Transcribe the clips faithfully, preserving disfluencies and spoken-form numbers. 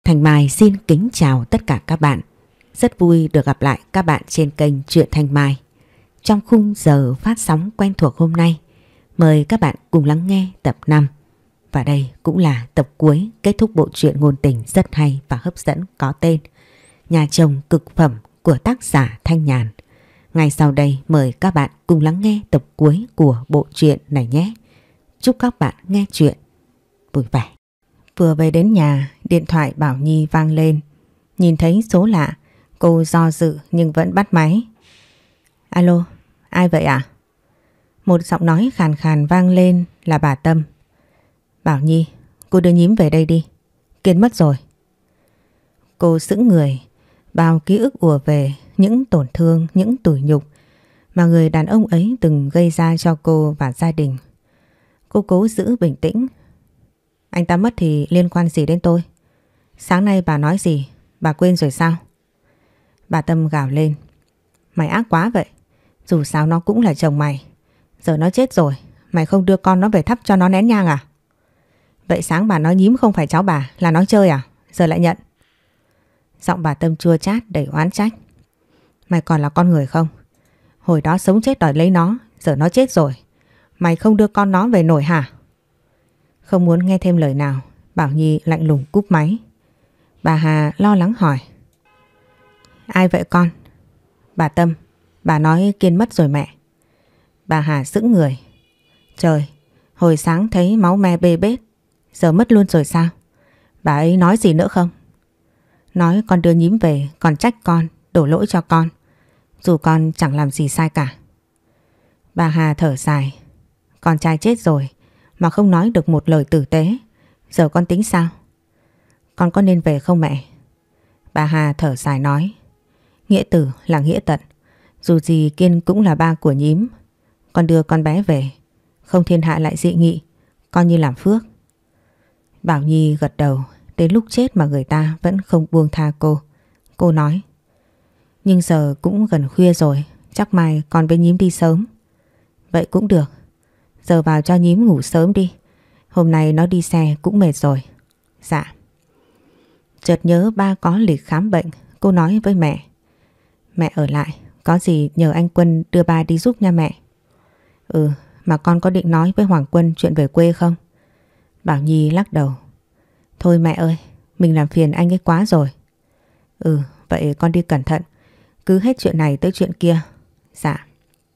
Thanh Mai xin kính chào tất cả các bạn. Rất vui được gặp lại các bạn trên kênh Truyện Thanh Mai. Trong khung giờ phát sóng quen thuộc hôm nay, mời các bạn cùng lắng nghe tập năm. Và đây cũng là tập cuối kết thúc bộ truyện ngôn tình rất hay và hấp dẫn có tên Nhà chồng cực phẩm của tác giả Thanh Nhàn. Ngay sau đây mời các bạn cùng lắng nghe tập cuối của bộ truyện này nhé. Chúc các bạn nghe truyện vui vẻ. Vừa về đến nhà, điện thoại Bảo Nhi vang lên. Nhìn thấy số lạ, cô do dự nhưng vẫn bắt máy. Alo, ai vậy ạ? À? Một giọng nói khàn khàn vang lên là bà Tâm. Bảo Nhi, cô đưa nhím về đây đi. Kiên mất rồi. Cô sững người, bao ký ức ùa về, những tổn thương, những tủi nhục mà người đàn ông ấy từng gây ra cho cô và gia đình. Cô cố giữ bình tĩnh. Anh ta mất thì liên quan gì đến tôi? Sáng nay bà nói gì? Bà quên rồi sao? Bà Tâm gào lên. Mày ác quá vậy. Dù sao nó cũng là chồng mày. Giờ nó chết rồi, mày không đưa con nó về thắp cho nó nén nhang à? Vậy sáng bà nói nhím không phải cháu bà, là nói chơi à? Giờ lại nhận. Giọng bà Tâm chua chát đầy oán trách. Mày còn là con người không? Hồi đó sống chết đòi lấy nó, giờ nó chết rồi. Mày không đưa con nó về nổi hả? Không muốn nghe thêm lời nào, Bảo Nhi lạnh lùng cúp máy. Bà Hà lo lắng hỏi. Ai vậy con? Bà Tâm, bà nói Kiên mất rồi mẹ. Bà Hà sững người. Trời, hồi sáng thấy máu me bê bết, giờ mất luôn rồi sao? Bà ấy nói gì nữa không? Nói con đưa nhím về, còn trách con, đổ lỗi cho con. Dù con chẳng làm gì sai cả. Bà Hà thở dài. Con trai chết rồi mà không nói được một lời tử tế. Giờ con tính sao? Con có nên về không mẹ? Bà Hà thở dài nói. Nghĩa tử là nghĩa tận. Dù gì Kiên cũng là ba của nhím. Con đưa con bé về, không thiên hạ lại dị nghị, coi như làm phước. Bảo Nhi gật đầu. Đến lúc chết mà người ta vẫn không buông tha cô. Cô nói. Nhưng giờ cũng gần khuya rồi, chắc mai con với nhím đi sớm. Vậy cũng được. Giờ vào cho nhím ngủ sớm đi. Hôm nay nó đi xe cũng mệt rồi. Dạ. Chợt nhớ ba có lịch khám bệnh, cô nói với mẹ. Mẹ ở lại, có gì nhờ anh Quân đưa ba đi giúp nha mẹ. Ừ, mà con có định nói với Hoàng Quân chuyện về quê không? Bảo Nhi lắc đầu. Thôi mẹ ơi, mình làm phiền anh ấy quá rồi. Ừ, vậy con đi cẩn thận. Cứ hết chuyện này tới chuyện kia. Dạ.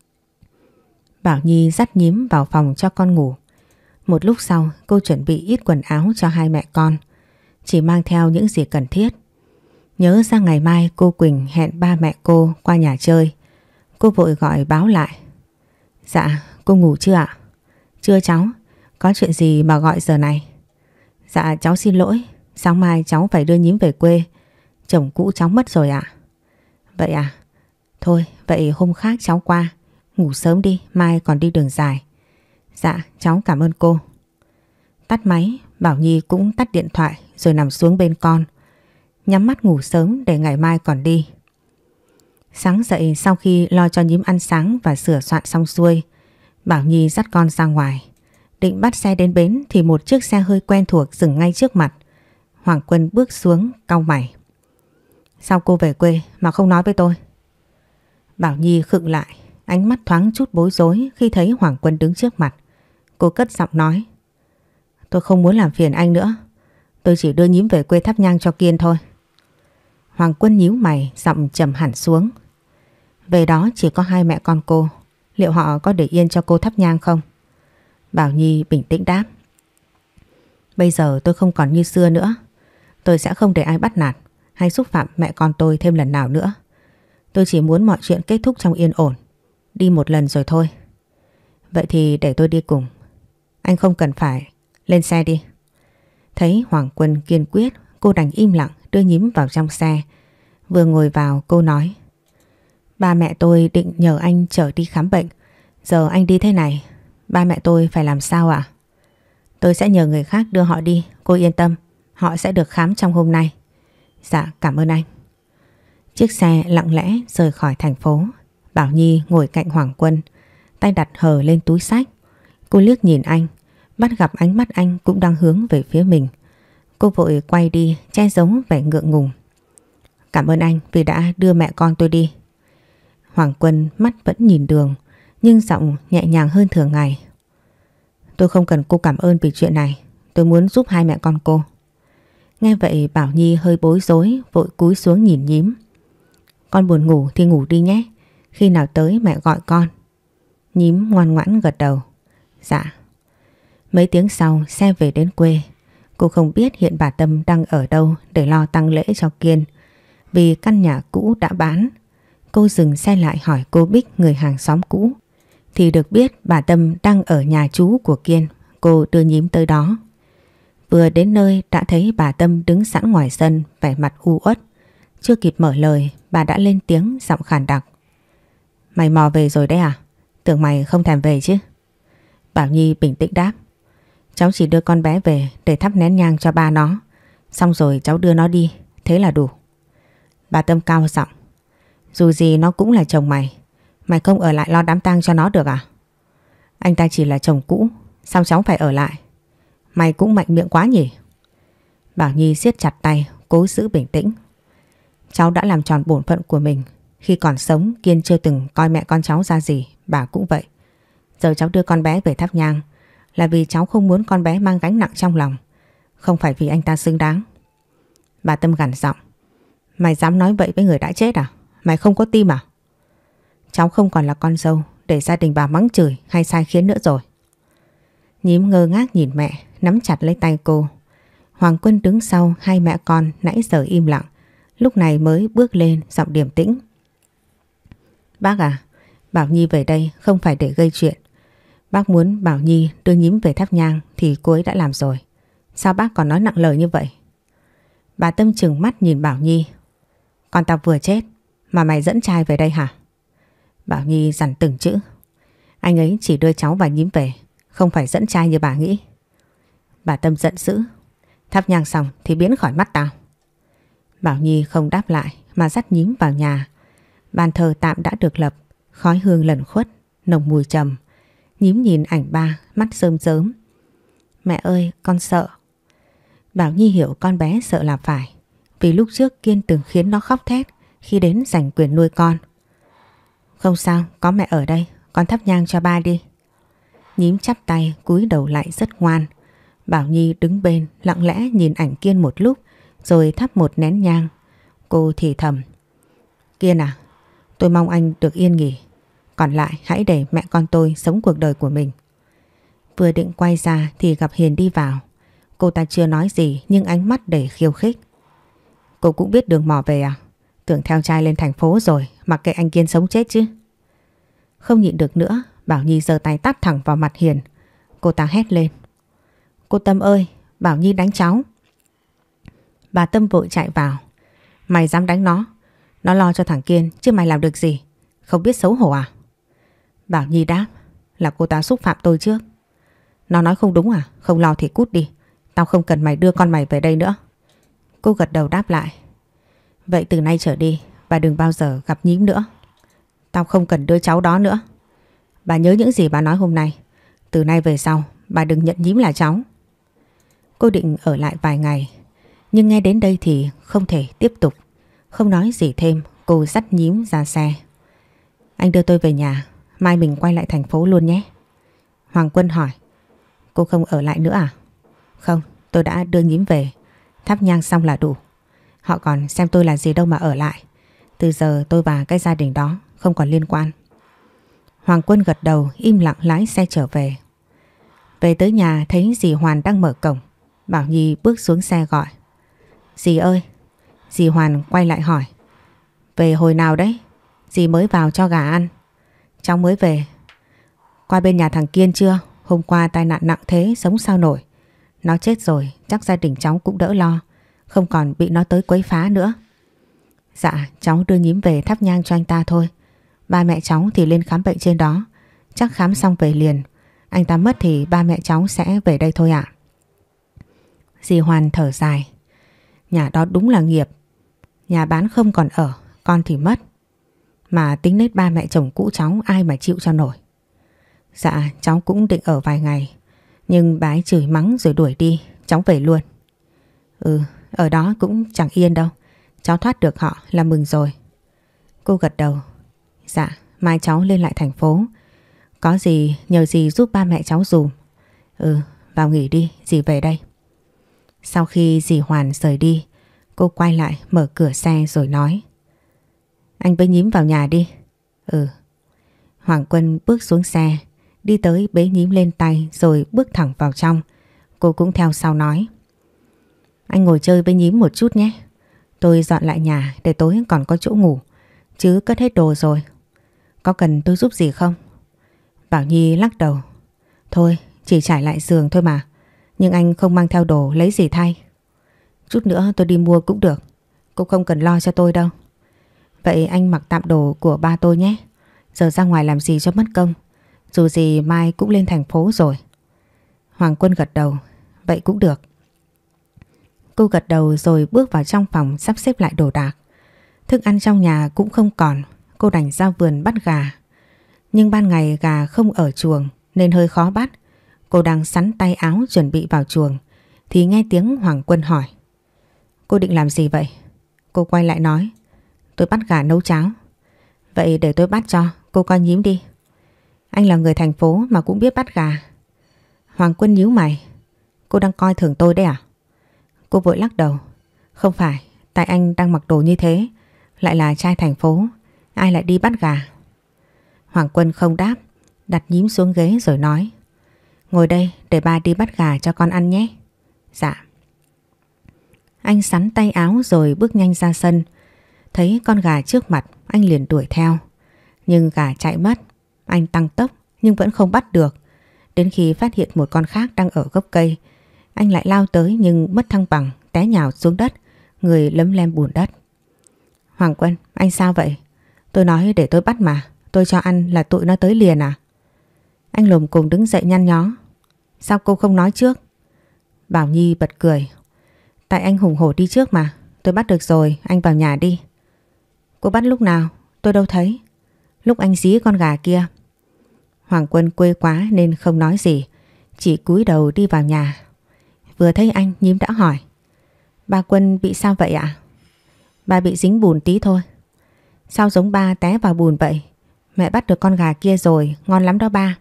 Bảo Nhi dắt nhím vào phòng cho con ngủ. Một lúc sau cô chuẩn bị ít quần áo cho hai mẹ con. Chỉ mang theo những gì cần thiết. Nhớ ra ngày mai cô Quỳnh hẹn ba mẹ cô qua nhà chơi. Cô vội gọi báo lại. Dạ, cô ngủ chưa ạ? Chưa cháu, có chuyện gì mà gọi giờ này? Dạ cháu xin lỗi, sáng mai cháu phải đưa nhím về quê. Chồng cũ cháu mất rồi ạ. Vậy à? Thôi, vậy hôm khác cháu qua. Ngủ sớm đi, mai còn đi đường dài. Dạ, cháu cảm ơn cô. Tắt máy, Bảo Nhi cũng tắt điện thoại rồi nằm xuống bên con. Nhắm mắt ngủ sớm để ngày mai còn đi. Sáng dậy sau khi lo cho nhím ăn sáng và sửa soạn xong xuôi, Bảo Nhi dắt con ra ngoài. Định bắt xe đến bến thì một chiếc xe hơi quen thuộc dừng ngay trước mặt. Hoàng Quân bước xuống cau mày. Sao cô về quê mà không nói với tôi? Bảo Nhi khựng lại, ánh mắt thoáng chút bối rối khi thấy Hoàng Quân đứng trước mặt. Cô cất giọng nói. Tôi không muốn làm phiền anh nữa. Tôi chỉ đưa nhím về quê thắp nhang cho Kiên thôi. Hoàng Quân nhíu mày, giọng trầm hẳn xuống. Về đó chỉ có hai mẹ con cô. Liệu họ có để yên cho cô thắp nhang không? Bảo Nhi bình tĩnh đáp. Bây giờ tôi không còn như xưa nữa. Tôi sẽ không để ai bắt nạt hay xúc phạm mẹ con tôi thêm lần nào nữa. Tôi chỉ muốn mọi chuyện kết thúc trong yên ổn. Đi một lần rồi thôi. Vậy thì để tôi đi cùng. Anh không cần phải. Lên xe đi. Thấy Hoàng Quân kiên quyết, cô đành im lặng đưa nhím vào trong xe. Vừa ngồi vào cô nói. Ba mẹ tôi định nhờ anh chở đi khám bệnh. Giờ anh đi thế này, ba mẹ tôi phải làm sao ạ? Tôi sẽ nhờ người khác đưa họ đi, cô yên tâm. Họ sẽ được khám trong hôm nay. Dạ, cảm ơn anh. Chiếc xe lặng lẽ rời khỏi thành phố. Bảo Nhi ngồi cạnh Hoàng Quân, tay đặt hờ lên túi xách. Cô liếc nhìn anh, bắt gặp ánh mắt anh cũng đang hướng về phía mình. Cô vội quay đi che giấu vẻ ngượng ngùng. Cảm ơn anh vì đã đưa mẹ con tôi đi. Hoàng Quân mắt vẫn nhìn đường nhưng giọng nhẹ nhàng hơn thường ngày. Tôi không cần cô cảm ơn vì chuyện này. Tôi muốn giúp hai mẹ con cô. Nghe vậy Bảo Nhi hơi bối rối, vội cúi xuống nhìn nhím. Con buồn ngủ thì ngủ đi nhé. Khi nào tới mẹ gọi con. Nhím ngoan ngoãn gật đầu. Dạ. Mấy tiếng sau xe về đến quê. Cô không biết hiện bà Tâm đang ở đâu để lo tang lễ cho Kiên. Vì căn nhà cũ đã bán. Cô dừng xe lại hỏi cô Bích, người hàng xóm cũ. Thì được biết bà Tâm đang ở nhà chú của Kiên. Cô đưa nhím tới đó. Vừa đến nơi đã thấy bà Tâm đứng sẵn ngoài sân, vẻ mặt u uất. Chưa kịp mở lời bà đã lên tiếng giọng khàn đặc. Mày mò về rồi đấy à? Tưởng mày không thèm về chứ. Bảo Nhi bình tĩnh đáp. Cháu chỉ đưa con bé về để thắp nén nhang cho ba nó. Xong rồi cháu đưa nó đi. Thế là đủ. Bà Tâm cao giọng. Dù gì nó cũng là chồng mày. Mày không ở lại lo đám tang cho nó được à? Anh ta chỉ là chồng cũ. Sao cháu phải ở lại? Mày cũng mạnh miệng quá nhỉ? Bảo Nhi siết chặt tay, cố giữ bình tĩnh. Cháu đã làm tròn bổn phận của mình. Khi còn sống Kiên chưa từng coi mẹ con cháu ra gì. Bà cũng vậy. Giờ cháu đưa con bé về thắp nhang là vì cháu không muốn con bé mang gánh nặng trong lòng. Không phải vì anh ta xứng đáng. Bà Tâm gằn giọng. Mày dám nói vậy với người đã chết à? Mày không có tim à? Cháu không còn là con dâu để gia đình bà mắng chửi hay sai khiến nữa rồi. Nhím ngơ ngác nhìn mẹ, nắm chặt lấy tay cô. Hoàng Quân đứng sau hai mẹ con nãy giờ im lặng, lúc này mới bước lên giọng điềm tĩnh. Bác à, Bảo Nhi về đây không phải để gây chuyện. Bác muốn Bảo Nhi đưa nhím về thắp nhang thì cô ấy đã làm rồi. Sao bác còn nói nặng lời như vậy? Bà Tâm trừng mắt nhìn Bảo Nhi. Con tao vừa chết mà mày dẫn trai về đây hả? Bảo Nhi dằn từng chữ. Anh ấy chỉ đưa cháu và nhím về, không phải dẫn trai như bà nghĩ. Bà Tâm giận dữ. Thắp nhang xong thì biến khỏi mắt tao. Bảo Nhi không đáp lại mà dắt nhím vào nhà. Bàn thờ tạm đã được lập, khói hương lẩn khuất, nồng mùi trầm. Nhím nhìn ảnh ba, mắt rơm rớm. Mẹ ơi, con sợ. Bảo Nhi hiểu con bé sợ là phải, vì lúc trước Kiên từng khiến nó khóc thét khi đến giành quyền nuôi con. Không sao, có mẹ ở đây, con thắp nhang cho ba đi. Nhím chắp tay cúi đầu lại rất ngoan. Bảo Nhi đứng bên lặng lẽ nhìn ảnh Kiên một lúc rồi thắp một nén nhang. Cô thì thầm. Kiên à, tôi mong anh được yên nghỉ. Còn lại hãy để mẹ con tôi sống cuộc đời của mình. Vừa định quay ra thì gặp Hiền đi vào. Cô ta chưa nói gì nhưng ánh mắt đầy khiêu khích. Cô cũng biết đường mò về à? Tưởng theo trai lên thành phố rồi, mặc kệ anh Kiên sống chết chứ. Không nhịn được nữa, Bảo Nhi giơ tay tát thẳng vào mặt Hiền. Cô ta hét lên. Cô Tâm ơi, Bảo Nhi đánh cháu. Bà Tâm vội chạy vào. Mày dám đánh nó? Nó lo cho thằng Kiên chứ mày làm được gì? Không biết xấu hổ à? Bảo Nhi đáp. Là cô ta xúc phạm tôi trước. Nó nói không đúng à? Không lo thì cút đi. Tao không cần mày đưa con mày về đây nữa. Cô gật đầu đáp lại. Vậy từ nay trở đi bà đừng bao giờ gặp nhím nữa. Tao không cần đưa cháu đó nữa. Bà nhớ những gì bà nói hôm nay. Từ nay về sau bà đừng nhận nhím là cháu. Cô định ở lại vài ngày, nhưng nghe đến đây thì không thể tiếp tục. Không nói gì thêm, cô dắt nhím ra xe. Anh đưa tôi về nhà, mai mình quay lại thành phố luôn nhé. Hoàng Quân hỏi. Cô không ở lại nữa à? Không, tôi đã đưa nhím về. Thắp nhang xong là đủ. Họ còn xem tôi là gì đâu mà ở lại. Từ giờ tôi và cái gia đình đó không còn liên quan. Hoàng Quân gật đầu im lặng lái xe trở về. Về tới nhà thấy dì Hoàn đang mở cổng. Bảo Nhi bước xuống xe gọi. Dì ơi. Dì Hoàn quay lại hỏi. Về hồi nào đấy? Dì mới vào cho gà ăn. Cháu mới về. Qua bên nhà thằng Kiên chưa? Hôm qua tai nạn nặng thế sống sao nổi. Nó chết rồi chắc gia đình cháu cũng đỡ lo. Không còn bị nó tới quấy phá nữa. Dạ cháu đưa nhím về thắp nhang cho anh ta thôi. Ba mẹ cháu thì lên khám bệnh trên đó. Chắc khám xong về liền. Anh ta mất thì ba mẹ cháu sẽ về đây thôi ạ. Dì Hoàn thở dài. Nhà đó đúng là nghiệp. Nhà bán không còn ở, con thì mất. Mà tính nết ba mẹ chồng cũ cháu ai mà chịu cho nổi. Dạ cháu cũng định ở vài ngày. Nhưng bà ấy chửi mắng rồi đuổi đi. Cháu về luôn. Ừ, ở đó cũng chẳng yên đâu. Cháu thoát được họ là mừng rồi. Cô gật đầu. Dạ, mai cháu lên lại thành phố. Có gì nhờ dì giúp ba mẹ cháu dùm. Ừ, vào nghỉ đi, dì về đây. Sau khi dì Hoàn rời đi, cô quay lại mở cửa xe rồi nói. Anh với Nhím vào nhà đi. Ừ. Hoàng Quân bước xuống xe, đi tới bế Nhím lên tay rồi bước thẳng vào trong. Cô cũng theo sau nói. Anh ngồi chơi với Nhím một chút nhé. Tôi dọn lại nhà để tối còn có chỗ ngủ, chứ cất hết đồ rồi. Có cần tôi giúp gì không? Bảo Nhi lắc đầu. Thôi, chỉ trải lại giường thôi mà. Nhưng anh không mang theo đồ lấy gì thay. Chút nữa tôi đi mua cũng được. Cô không cần lo cho tôi đâu. Vậy anh mặc tạm đồ của ba tôi nhé. Giờ ra ngoài làm gì cho mất công. Dù gì mai cũng lên thành phố rồi. Hoàng Quân gật đầu. Vậy cũng được. Cô gật đầu rồi bước vào trong phòng sắp xếp lại đồ đạc. Thức ăn trong nhà cũng không còn. Cô đành ra vườn bắt gà. Nhưng ban ngày gà không ở chuồng nên hơi khó bắt. Cô đang sắn tay áo chuẩn bị vào chuồng thì nghe tiếng Hoàng Quân hỏi. Cô định làm gì vậy? Cô quay lại nói. Tôi bắt gà nấu cháo. Vậy để tôi bắt cho, cô coi Nhím đi. Anh là người thành phố mà cũng biết bắt gà. Hoàng Quân nhíu mày. Cô đang coi thường tôi đấy à? Cô vội lắc đầu. Không phải, tại anh đang mặc đồ như thế, lại là trai thành phố, ai lại đi bắt gà? Hoàng Quân không đáp, đặt Nhím xuống ghế rồi nói. Ngồi đây để ba đi bắt gà cho con ăn nhé. Dạ. Anh sắn tay áo rồi bước nhanh ra sân. Thấy con gà trước mặt, anh liền đuổi theo. Nhưng gà chạy mất. Anh tăng tốc nhưng vẫn không bắt được. Đến khi phát hiện một con khác đang ở gốc cây, anh lại lao tới nhưng mất thăng bằng, té nhào xuống đất, người lấm lem bùn đất. Hoàng Quân, anh sao vậy? Tôi nói để tôi bắt mà, tôi cho ăn là tụi nó tới liền à? Anh lồm cồm đứng dậy nhăn nhó. Sao cô không nói trước? Bảo Nhi bật cười. Tại anh hùng hổ đi trước mà, tôi bắt được rồi, anh vào nhà đi. Cô bắt lúc nào? Tôi đâu thấy. Lúc anh dí con gà kia. Hoàng Quân quê quá nên không nói gì, chỉ cúi đầu đi vào nhà. Vừa thấy anh, Nhím đã hỏi. Ba Quân bị sao vậy ạ? Ba bị dính bùn tí thôi. Sao giống ba té vào bùn vậy? Mẹ bắt được con gà kia rồi, ngon lắm đó ba.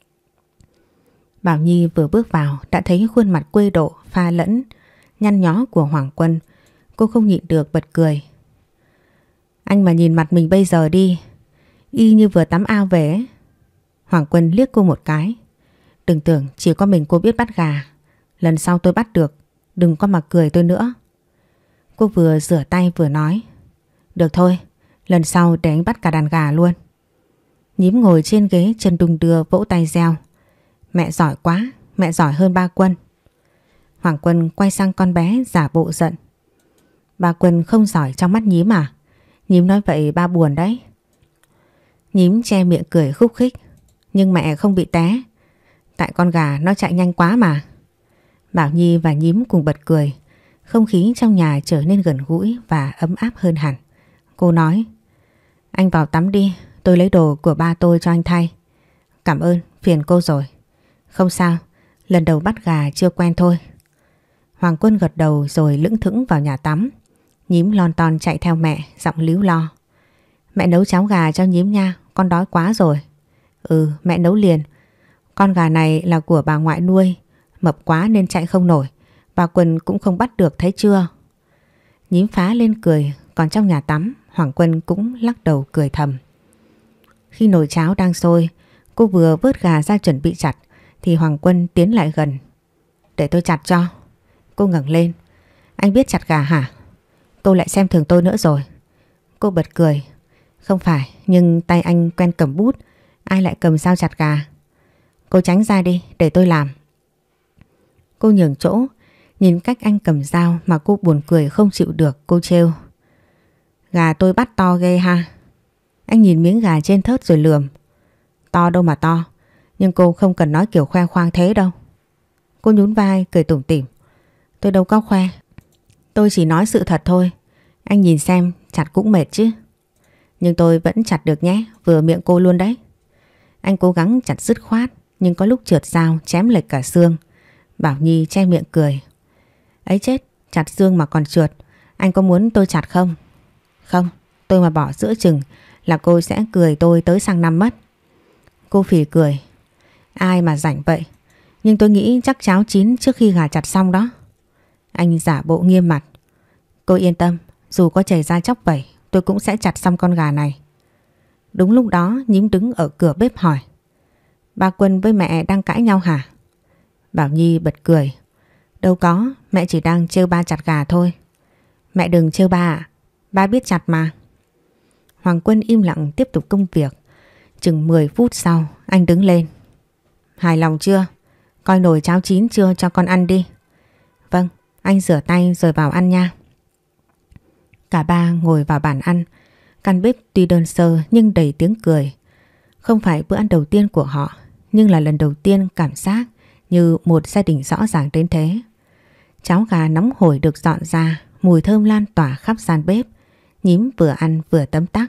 Bảo Nhi vừa bước vào đã thấy khuôn mặt quê độ pha lẫn nhăn nhó của Hoàng Quân. Cô không nhịn được bật cười. Anh mà nhìn mặt mình bây giờ đi, y như vừa tắm ao về ấy. Hoàng Quân liếc cô một cái. Đừng tưởng chỉ có mình cô biết bắt gà. Lần sau tôi bắt được, đừng có mà cười tôi nữa. Cô vừa rửa tay vừa nói. Được thôi, lần sau để anh bắt cả đàn gà luôn. Nhím ngồi trên ghế chân đung đưa vỗ tay reo. Mẹ giỏi quá, mẹ giỏi hơn ba Quân. Hoàng Quân quay sang con bé giả bộ giận. Ba Quân không giỏi trong mắt Nhím à? Nhím nói vậy ba buồn đấy. Nhím che miệng cười khúc khích. Nhưng mẹ không bị té, tại con gà nó chạy nhanh quá mà. Bảo Nhi và Nhím cùng bật cười. Không khí trong nhà trở nên gần gũi và ấm áp hơn hẳn. Cô nói. Anh vào tắm đi, tôi lấy đồ của ba tôi cho anh thay. Cảm ơn, phiền cô rồi. Không sao, lần đầu bắt gà chưa quen thôi. Hoàng Quân gật đầu rồi lững thững vào nhà tắm. Nhím lon ton chạy theo mẹ, giọng líu lo. Mẹ nấu cháo gà cho Nhím nha, con đói quá rồi. Ừ, mẹ nấu liền. Con gà này là của bà ngoại nuôi, mập quá nên chạy không nổi. Bà Quân cũng không bắt được thấy chưa? Nhím phá lên cười, còn trong nhà tắm, Hoàng Quân cũng lắc đầu cười thầm. Khi nồi cháo đang sôi, cô vừa vớt gà ra chuẩn bị chặt, thì Hoàng Quân tiến lại gần. Để tôi chặt cho. Cô ngẩng lên. Anh biết chặt gà hả? Cô lại xem thường tôi nữa rồi. Cô bật cười. Không phải, nhưng tay anh quen cầm bút, ai lại cầm dao chặt gà? Cô tránh ra đi, để tôi làm. Cô nhường chỗ, nhìn cách anh cầm dao mà cô buồn cười không chịu được. Cô trêu. Gà tôi bắt to ghê ha. Anh nhìn miếng gà trên thớt rồi lườm. To đâu mà to, nhưng cô không cần nói kiểu khoe khoang thế đâu. Cô nhún vai cười tủm tỉm. Tôi đâu có khoe, tôi chỉ nói sự thật thôi. Anh nhìn xem, chặt cũng mệt chứ. Nhưng tôi vẫn chặt được nhé, vừa miệng cô luôn đấy. Anh cố gắng chặt dứt khoát, nhưng có lúc trượt dao chém lệch cả xương. Bảo Nhi che miệng cười. Ấy chết, Chặt xương mà còn trượt, anh có muốn tôi chặt không? Không, tôi mà bỏ giữa chừng là cô sẽ cười tôi tới sang năm mất. Cô phì cười. Ai mà rảnh vậy, nhưng tôi nghĩ chắc cháo chín trước khi gà chặt xong đó. Anh giả bộ nghiêm mặt. Cô yên tâm, dù có chảy ra chóc vẩy tôi cũng sẽ chặt xong con gà này. Đúng lúc đó Nhím đứng ở cửa bếp hỏi. Ba Quân với mẹ đang cãi nhau hả? Bảo Nhi bật cười. Đâu có, mẹ chỉ đang trêu ba chặt gà thôi. Mẹ đừng trêu ba ạ, ba biết chặt mà. Hoàng Quân im lặng tiếp tục công việc. Chừng mười phút sau anh đứng lên. Hài lòng chưa? Coi nồi cháo chín chưa cho con ăn đi. Vâng, anh rửa tay rồi vào ăn nha. Cả ba ngồi vào bàn ăn. Căn bếp tuy đơn sơ nhưng đầy tiếng cười. Không phải bữa ăn đầu tiên của họ, nhưng là lần đầu tiên cảm giác như một gia đình rõ ràng đến thế. Cháo gà nóng hổi được dọn ra, mùi thơm lan tỏa khắp gian bếp. Nhím vừa ăn vừa tấm tắc.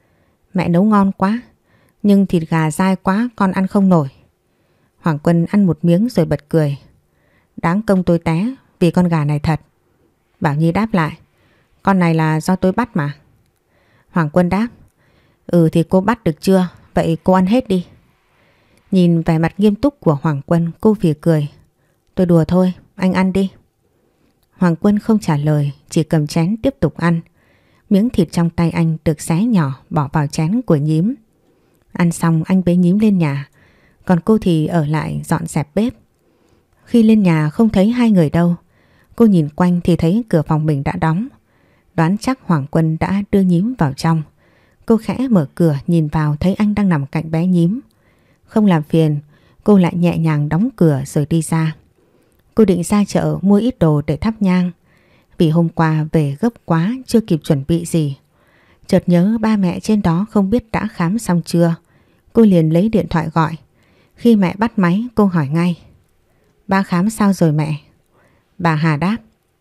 Mẹ nấu ngon quá, nhưng thịt gà dai quá con ăn không nổi. Hoàng Quân ăn một miếng rồi bật cười. Đáng công tôi té vì con gà này thật. Bảo Nhi đáp lại. Con này là do tôi bắt mà. Hoàng Quân đáp. Ừ thì cô bắt được chưa? Vậy cô ăn hết đi. Nhìn vẻ mặt nghiêm túc của Hoàng Quân, cô phì cười. Tôi đùa thôi, anh ăn đi. Hoàng Quân không trả lời, chỉ cầm chén tiếp tục ăn. Miếng thịt trong tay anh được xé nhỏ bỏ vào chén của Nhím. Ăn xong anh bế Nhím lên nhà, còn cô thì ở lại dọn dẹp bếp. Khi lên nhà không thấy hai người đâu. Cô nhìn quanh thì thấy cửa phòng mình đã đóng. Đoán chắc Hoàng Quân đã đưa Nhím vào trong. Cô khẽ mở cửa nhìn vào thấy anh đang nằm cạnh bé Nhím. Không làm phiền, cô lại nhẹ nhàng đóng cửa rồi đi ra. Cô định ra chợ mua ít đồ để thắp nhang. Vì hôm qua về gấp quá chưa kịp chuẩn bị gì. Chợt nhớ ba mẹ trên đó không biết đã khám xong chưa. Cô liền lấy điện thoại gọi. Khi mẹ bắt máy cô hỏi ngay. Ba khám sao rồi mẹ? Bà Hà đáp.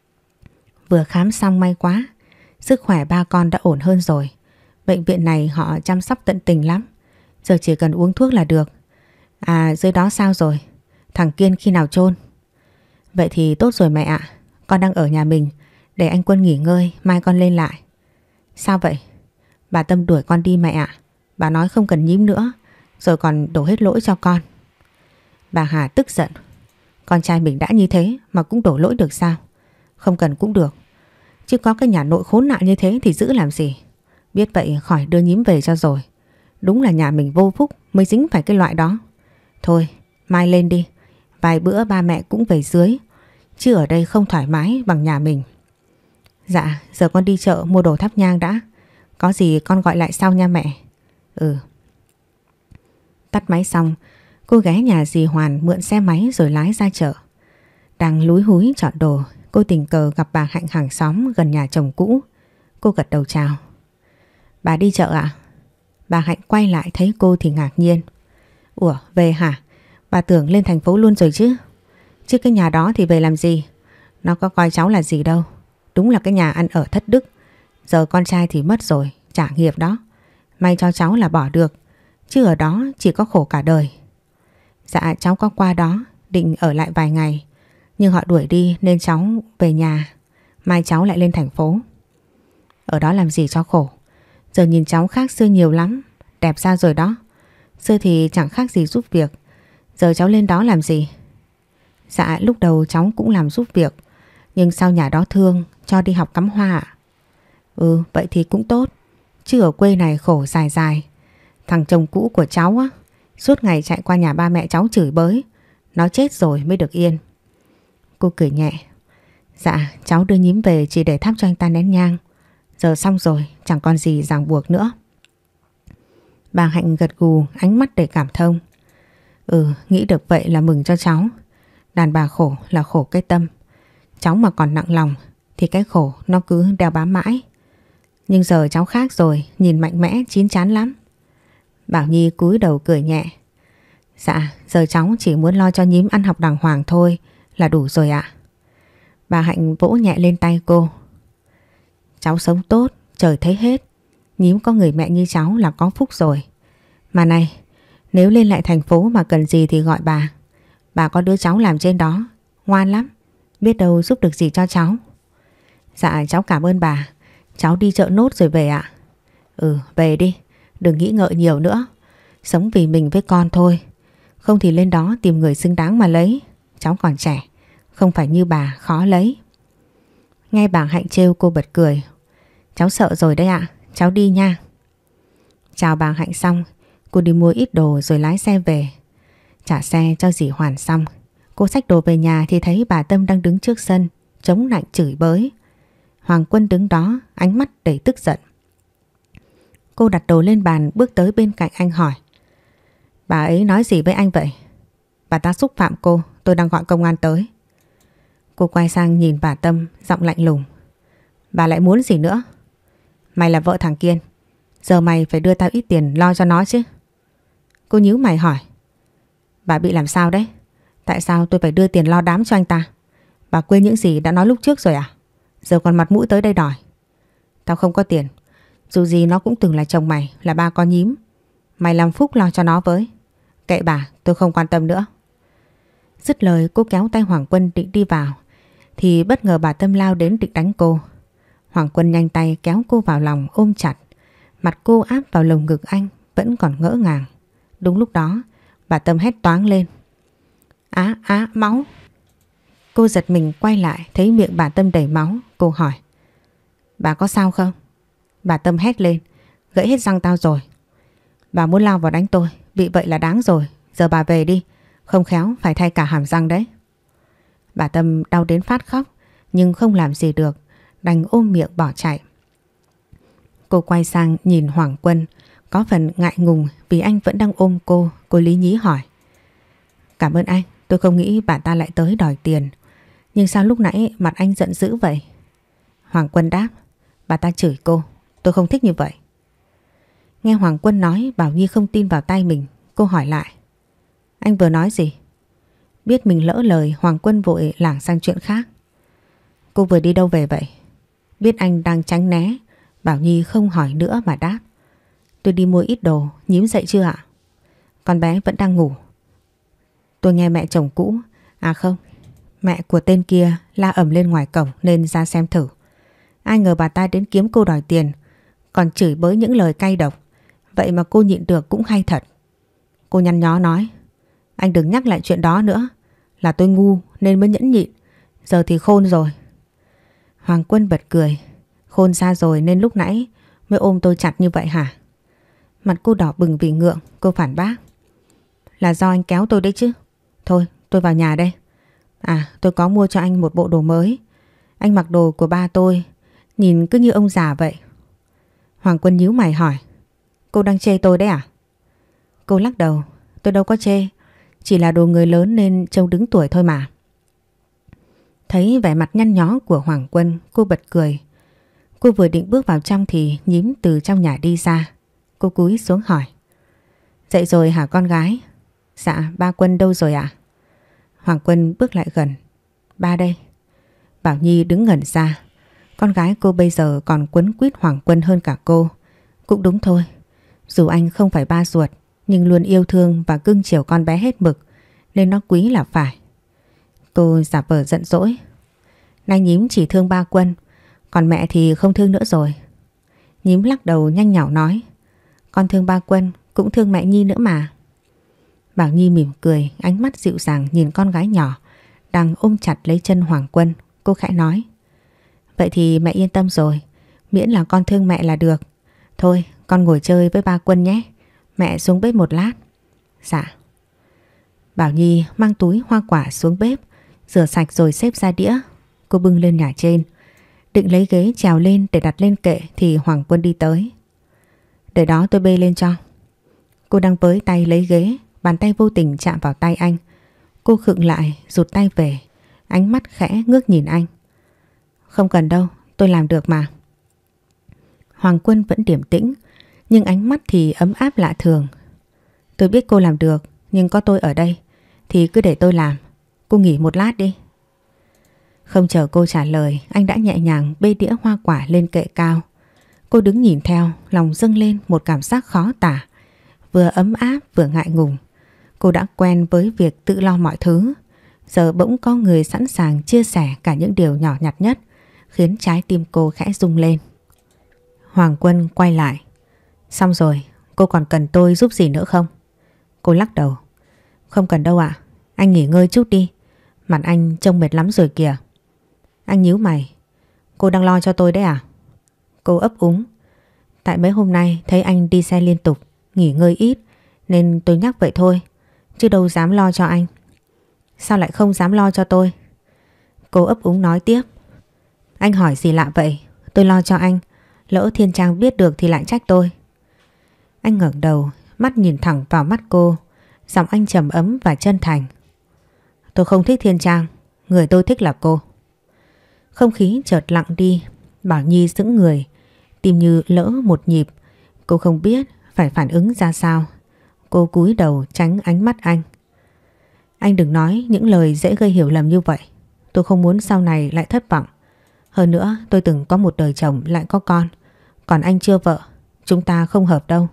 Vừa khám xong may quá. Sức khỏe ba con đã ổn hơn rồi. Bệnh viện này họ chăm sóc tận tình lắm. Giờ chỉ cần uống thuốc là được. À dưới đó sao rồi? Thằng Kiên khi nào chôn? Vậy thì tốt rồi mẹ ạ. Con đang ở nhà mình. Để anh Quân nghỉ ngơi, mai con lên lại. Sao vậy? Bà Tâm đuổi con đi mẹ ạ. Bà nói không cần Nhím nữa, rồi còn đổ hết lỗi cho con. Bà Hà tức giận. Con trai mình đã như thế mà cũng đổ lỗi được sao? Không cần cũng được. Chứ có cái nhà nội khốn nạn như thế thì giữ làm gì? Biết vậy khỏi đưa Nhím về cho rồi. Đúng là nhà mình vô phúc mới dính phải cái loại đó. Thôi, mai lên đi. Vài bữa ba mẹ cũng về dưới. Chứ ở đây không thoải mái bằng nhà mình. Dạ, giờ con đi chợ mua đồ thắp nhang đã. Có gì con gọi lại sau nha mẹ. Ừ. Tắt máy xong, cô ghé nhà dì Hoàn mượn xe máy rồi lái ra chợ. Đang lúi húi chọn đồ, cô tình cờ gặp bà Hạnh hàng xóm gần nhà chồng cũ. Cô gật đầu chào. Bà đi chợ ạ? Bà Hạnh quay lại thấy cô thì ngạc nhiên. Ủa, về hả? Bà tưởng lên thành phố luôn rồi chứ. Chứ cái nhà đó thì về làm gì? Nó có coi cháu là gì đâu. Đúng là cái nhà ăn ở thất đức. Giờ con trai thì mất rồi, trả nghiệp đó. May cho cháu là bỏ được. Chứ ở đó chỉ có khổ cả đời. Dạ cháu có qua đó, định ở lại vài ngày. Nhưng họ đuổi đi nên cháu về nhà. Mai cháu lại lên thành phố. Ở đó làm gì cho khổ. Giờ nhìn cháu khác xưa nhiều lắm. Đẹp ra rồi đó. Xưa thì chẳng khác gì giúp việc. Giờ cháu lên đó làm gì? Dạ lúc đầu cháu cũng làm giúp việc. Nhưng sau nhà đó thương cho đi học cắm hoa ạ. Ừ vậy thì cũng tốt. Chứ ở quê này khổ dài dài. Thằng chồng cũ của cháu á, suốt ngày chạy qua nhà ba mẹ cháu chửi bới. Nó chết rồi mới được yên. Cô cười nhẹ. Dạ cháu đưa Nhím về chỉ để thắp cho anh ta nén nhang. Giờ xong rồi chẳng còn gì ràng buộc nữa. Bà Hạnh gật gù, ánh mắt đầy cảm thông. Ừ nghĩ được vậy là mừng cho cháu. Đàn bà khổ là khổ cái tâm. Cháu mà còn nặng lòng thì cái khổ nó cứ đeo bám mãi. Nhưng giờ cháu khác rồi, nhìn mạnh mẽ chín chắn lắm. Bảo Nhi cúi đầu cười nhẹ. Dạ giờ cháu chỉ muốn lo cho Nhím ăn học đàng hoàng thôi là đủ rồi ạ. Bà Hạnh vỗ nhẹ lên tay cô. Cháu sống tốt, trời thấy hết. Nhím có người mẹ như cháu là có phúc rồi. Mà này, nếu lên lại thành phố mà cần gì thì gọi bà. Bà có đứa cháu làm trên đó, ngoan lắm. Biết đâu giúp được gì cho cháu. Dạ cháu cảm ơn bà. Cháu đi chợ nốt rồi về ạ. Ừ về đi, đừng nghĩ ngợi nhiều nữa. Sống vì mình với con thôi. Không thì lên đó tìm người xứng đáng mà lấy. Cháu còn trẻ, không phải như bà khó lấy. Nghe bà Hạnh trêu cô bật cười. Cháu sợ rồi đấy ạ, cháu đi nha. Chào bà Hạnh xong, cô đi mua ít đồ rồi lái xe về. Trả xe cho dì Hoàn xong, cô xách đồ về nhà thì thấy bà Tâm đang đứng trước sân, chống nạnh chửi bới. Hoàng Quân đứng đó, ánh mắt đầy tức giận. Cô đặt đồ lên bàn bước tới bên cạnh anh hỏi. Bà ấy nói gì với anh vậy? Bà ta xúc phạm cô, tôi đang gọi công an tới. Cô quay sang nhìn bà Tâm, giọng lạnh lùng. Bà lại muốn gì nữa? Mày là vợ thằng Kiên, giờ mày phải đưa tao ít tiền lo cho nó chứ. Cô nhíu mày hỏi. Bà bị làm sao đấy? Tại sao tôi phải đưa tiền lo đám cho anh ta? Bà quên những gì đã nói lúc trước rồi à? Giờ còn mặt mũi tới đây đòi. Tao không có tiền. Dù gì nó cũng từng là chồng mày, là ba con nhím. Mày làm phúc lo cho nó với. Kệ bà, tôi không quan tâm nữa. Dứt lời cô kéo tay Hoàng Quân định đi vào thì bất ngờ bà Tâm lao đến định đánh cô. Hoàng Quân nhanh tay kéo cô vào lòng ôm chặt. Mặt cô áp vào lồng ngực anh, vẫn còn ngỡ ngàng. Đúng lúc đó bà Tâm hét toáng lên. Á á máu. Cô giật mình quay lại thấy miệng bà Tâm đầy máu. Cô hỏi. Bà có sao không? Bà Tâm hét lên. Gãy hết răng tao rồi. Bà muốn lao vào đánh tôi, bị vậy là đáng rồi. Giờ bà về đi, không khéo phải thay cả hàm răng đấy. Bà Tâm đau đến phát khóc nhưng không làm gì được, đành ôm miệng bỏ chạy. Cô quay sang nhìn Hoàng Quân, có phần ngại ngùng vì anh vẫn đang ôm cô. Cô lý nhí hỏi. Cảm ơn anh, tôi không nghĩ bà ta lại tới đòi tiền. Nhưng sao lúc nãy mặt anh giận dữ vậy? Hoàng Quân đáp. Bà ta chửi cô, tôi không thích như vậy. Nghe Hoàng Quân nói, Bảo Nhi không tin vào tay mình. Cô hỏi lại. Anh vừa nói gì? Biết mình lỡ lời, Hoàng Quân vội lảng sang chuyện khác. Cô vừa đi đâu về vậy? Biết anh đang tránh né, Bảo Nhi không hỏi nữa mà đáp. Tôi đi mua ít đồ. Nhím dậy chưa ạ? Con bé vẫn đang ngủ. Tôi nghe mẹ chồng cũ, à không, mẹ của tên kia la ầm lên ngoài cổng nên ra xem thử. Ai ngờ bà ta đến kiếm cô đòi tiền, còn chửi bới những lời cay độc. Vậy mà cô nhịn được cũng hay thật. Cô nhăn nhó nói. Anh đừng nhắc lại chuyện đó nữa. Là tôi ngu nên mới nhẫn nhịn. Giờ thì khôn rồi. Hoàng Quân bật cười. Khôn ra rồi nên lúc nãy mới ôm tôi chặt như vậy hả? Mặt cô đỏ bừng vì ngượng. Cô phản bác. Là do anh kéo tôi đấy chứ. Thôi tôi vào nhà đây. À tôi có mua cho anh một bộ đồ mới. Anh mặc đồ của ba tôi, nhìn cứ như ông già vậy. Hoàng Quân nhíu mày hỏi. Cô đang chê tôi đấy à? Cô lắc đầu. Tôi đâu có chê, chỉ là đồ người lớn nên trông đứng tuổi thôi mà. Thấy vẻ mặt nhăn nhó của Hoàng Quân, cô bật cười. Cô vừa định bước vào trong thì Nhím từ trong nhà đi ra. Cô cúi xuống hỏi. Dậy rồi hả con gái? Dạ, ba Quân đâu rồi ạ? Hoàng Quân bước lại gần. Ba đây. Bảo Nhi đứng ngẩn ra. Con gái cô bây giờ còn quấn quýt Hoàng Quân hơn cả cô. Cũng đúng thôi. Dù anh không phải ba ruột, nhưng luôn yêu thương và cưng chiều con bé hết mực, nên nó quý là phải. Cô giả vờ giận dỗi. Nay Nhím chỉ thương ba Quân, còn mẹ thì không thương nữa rồi. Nhím lắc đầu nhanh nhảu nói. Con thương ba Quân, cũng thương mẹ Nhi nữa mà. Bảo Nhi mỉm cười, ánh mắt dịu dàng nhìn con gái nhỏ đang ôm chặt lấy chân Hoàng Quân. Cô khẽ nói. Vậy thì mẹ yên tâm rồi, miễn là con thương mẹ là được. Thôi con ngồi chơi với ba Quân nhé. Mẹ xuống bếp một lát. Dạ. Bảo Nhi mang túi hoa quả xuống bếp, rửa sạch rồi xếp ra đĩa. Cô bưng lên nhà trên, định lấy ghế trèo lên để đặt lên kệ thì Hoàng Quân đi tới. Để đó tôi bê lên cho. Cô đang với tay lấy ghế, bàn tay vô tình chạm vào tay anh. Cô khựng lại, rụt tay về, ánh mắt khẽ ngước nhìn anh. Không cần đâu, tôi làm được mà. Hoàng Quân vẫn điềm tĩnh, nhưng ánh mắt thì ấm áp lạ thường. Tôi biết cô làm được, nhưng có tôi ở đây thì cứ để tôi làm. Cô nghỉ một lát đi. Không chờ cô trả lời, anh đã nhẹ nhàng bê đĩa hoa quả lên kệ cao. Cô đứng nhìn theo, lòng dâng lên một cảm giác khó tả, vừa ấm áp vừa ngại ngùng. Cô đã quen với việc tự lo mọi thứ, giờ bỗng có người sẵn sàng chia sẻ cả những điều nhỏ nhặt nhất, khiến trái tim cô khẽ rung lên. Hoàng Quân quay lại. Xong rồi, cô còn cần tôi giúp gì nữa không? Cô lắc đầu. Không cần đâu ạ, anh nghỉ ngơi chút đi. Mặt anh trông mệt lắm rồi kìa. Anh nhíu mày. Cô đang lo cho tôi đấy à? Cô ấp úng. Tại mấy hôm nay thấy anh đi xe liên tục, nghỉ ngơi ít, nên tôi nhắc vậy thôi, chứ đâu dám lo cho anh. Sao lại không dám lo cho tôi? Cô ấp úng nói tiếp. Anh hỏi gì lạ vậy? Tôi lo cho anh, lỡ Thiên Trang biết được thì lại trách tôi. Anh ngẩng đầu, mắt nhìn thẳng vào mắt cô, giọng anh trầm ấm và chân thành. Tôi không thích Thiên Trang, người tôi thích là cô. Không khí chợt lặng đi, Bảo Nhi sững người, tim như lỡ một nhịp. Cô không biết phải phản ứng ra sao. Cô cúi đầu tránh ánh mắt anh. Anh đừng nói những lời dễ gây hiểu lầm như vậy. Tôi không muốn sau này lại thất vọng. Hơn nữa tôi từng có một đời chồng lại có con, còn anh chưa vợ. Chúng ta không hợp đâu.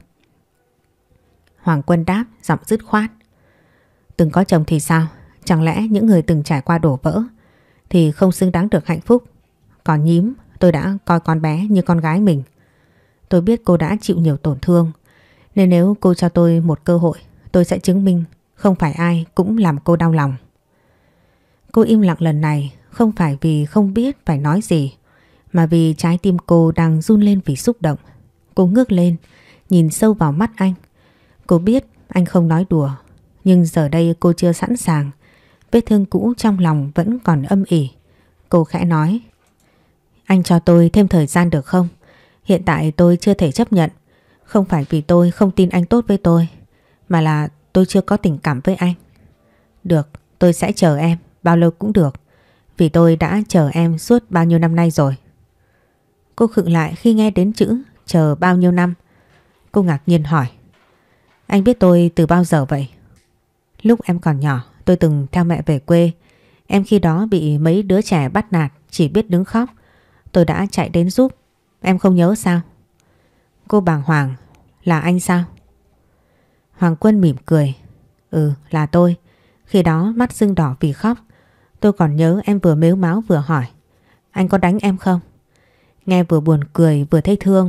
Hoàng Quân đáp giọng dứt khoát. Từng có chồng thì sao? Chẳng lẽ những người từng trải qua đổ vỡ thì không xứng đáng được hạnh phúc? Còn nhím, tôi đã coi con bé như con gái mình. Tôi biết cô đã chịu nhiều tổn thương, nên nếu cô cho tôi một cơ hội, tôi sẽ chứng minh không phải ai cũng làm cô đau lòng. Cô im lặng lần này không phải vì không biết phải nói gì, mà vì trái tim cô đang run lên vì xúc động. Cô ngước lên, nhìn sâu vào mắt anh. Cô biết anh không nói đùa, nhưng giờ đây cô chưa sẵn sàng. Vết thương cũ trong lòng vẫn còn âm ỉ. Cô khẽ nói. Anh cho tôi thêm thời gian được không? Hiện tại tôi chưa thể chấp nhận. Không phải vì tôi không tin anh tốt với tôi, mà là tôi chưa có tình cảm với anh. Được, tôi sẽ chờ em, bao lâu cũng được. Vì tôi đã chờ em suốt bao nhiêu năm nay rồi. Cô khựng lại khi nghe đến chữ chờ bao nhiêu năm. Cô ngạc nhiên hỏi. Anh biết tôi từ bao giờ vậy? Lúc em còn nhỏ, tôi từng theo mẹ về quê. Em khi đó bị mấy đứa trẻ bắt nạt, chỉ biết đứng khóc. Tôi đã chạy đến giúp. Em không nhớ sao? Cô bàng hoàng. Là anh sao? Hoàng Quân mỉm cười. Ừ, là tôi. Khi đó mắt sưng đỏ vì khóc. Tôi còn nhớ em vừa mếu máo vừa hỏi. Anh có đánh em không? Nghe vừa buồn cười vừa thấy thương.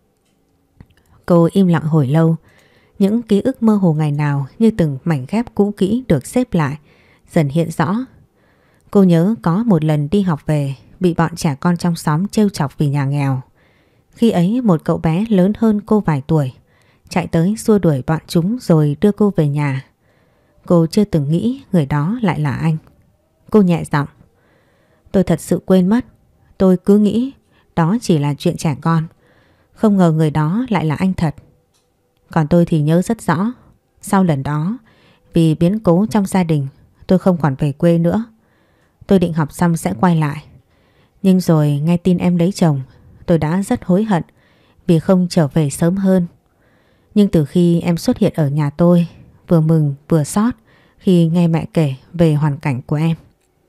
Cô im lặng hồi lâu. Những ký ức mơ hồ ngày nào như từng mảnh ghép cũ kỹ được xếp lại, dần hiện rõ. Cô nhớ có một lần đi học về, bị bọn trẻ con trong xóm trêu chọc vì nhà nghèo. Khi ấy một cậu bé lớn hơn cô vài tuổi chạy tới xua đuổi bọn chúng rồi đưa cô về nhà. Cô chưa từng nghĩ người đó lại là anh. Cô nhẹ giọng. Tôi thật sự quên mất. Tôi cứ nghĩ đó chỉ là chuyện trẻ con. Không ngờ người đó lại là anh thật. Còn tôi thì nhớ rất rõ. Sau lần đó, vì biến cố trong gia đình, tôi không còn về quê nữa. Tôi định học xong sẽ quay lại. Nhưng rồi nghe tin em lấy chồng, tôi đã rất hối hận vì không trở về sớm hơn. Nhưng từ khi em xuất hiện ở nhà tôi, vừa mừng vừa xót khi nghe mẹ kể về hoàn cảnh của em.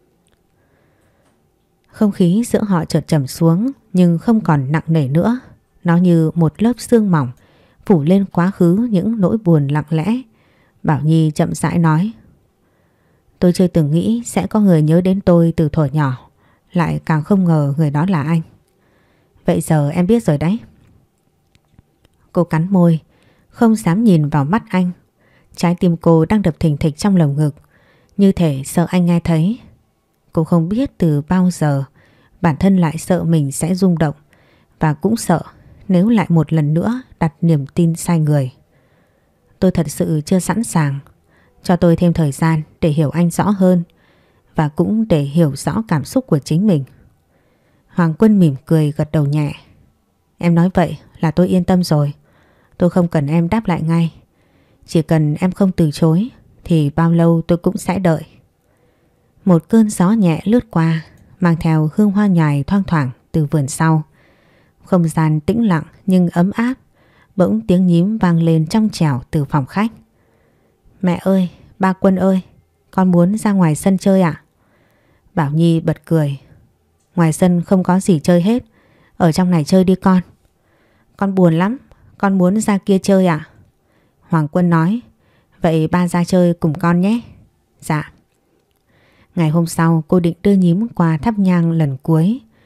Không khí giữa họ chợt trầm xuống nhưng không còn nặng nề nữa. Nó như một lớp sương mỏng phủ lên quá khứ những nỗi buồn lặng lẽ. Bảo Nhi chậm rãi nói. Tôi chưa từng nghĩ sẽ có người nhớ đến tôi từ thuở nhỏ, lại càng không ngờ người đó là anh. Vậy giờ em biết rồi đấy. Cô cắn môi, không dám nhìn vào mắt anh. Trái tim cô đang đập thình thịch trong lồng ngực, như thể sợ anh nghe thấy. Cô không biết từ bao giờ bản thân lại sợ mình sẽ rung động, và cũng sợ nếu lại một lần nữa đặt niềm tin sai người. Tôi thật sự chưa sẵn sàng. Cho tôi thêm thời gian để hiểu anh rõ hơn, và cũng để hiểu rõ cảm xúc của chính mình. Hoàng Quân mỉm cười gật đầu nhẹ. Em nói vậy là tôi yên tâm rồi. Tôi không cần em đáp lại ngay. Chỉ cần em không từ chối thì bao lâu tôi cũng sẽ đợi. Một cơn gió nhẹ lướt qua, mang theo hương hoa nhài thoang thoảng từ vườn sau. Không gian tĩnh lặng nhưng ấm áp. Bỗng tiếng nhím vang lên trong trẻo từ phòng khách. Mẹ ơi, ba Quân ơi, con muốn ra ngoài sân chơi ạ. Bảo Nhi bật cười. Ngoài sân không có gì chơi hết, ở trong này chơi đi con. Con buồn lắm, con muốn ra kia chơi ạ. Hoàng Quân nói. Vậy ba ra chơi cùng con nhé. Dạ. Ngày hôm sau cô định đưa nhím qua thắp nhang lần cuối,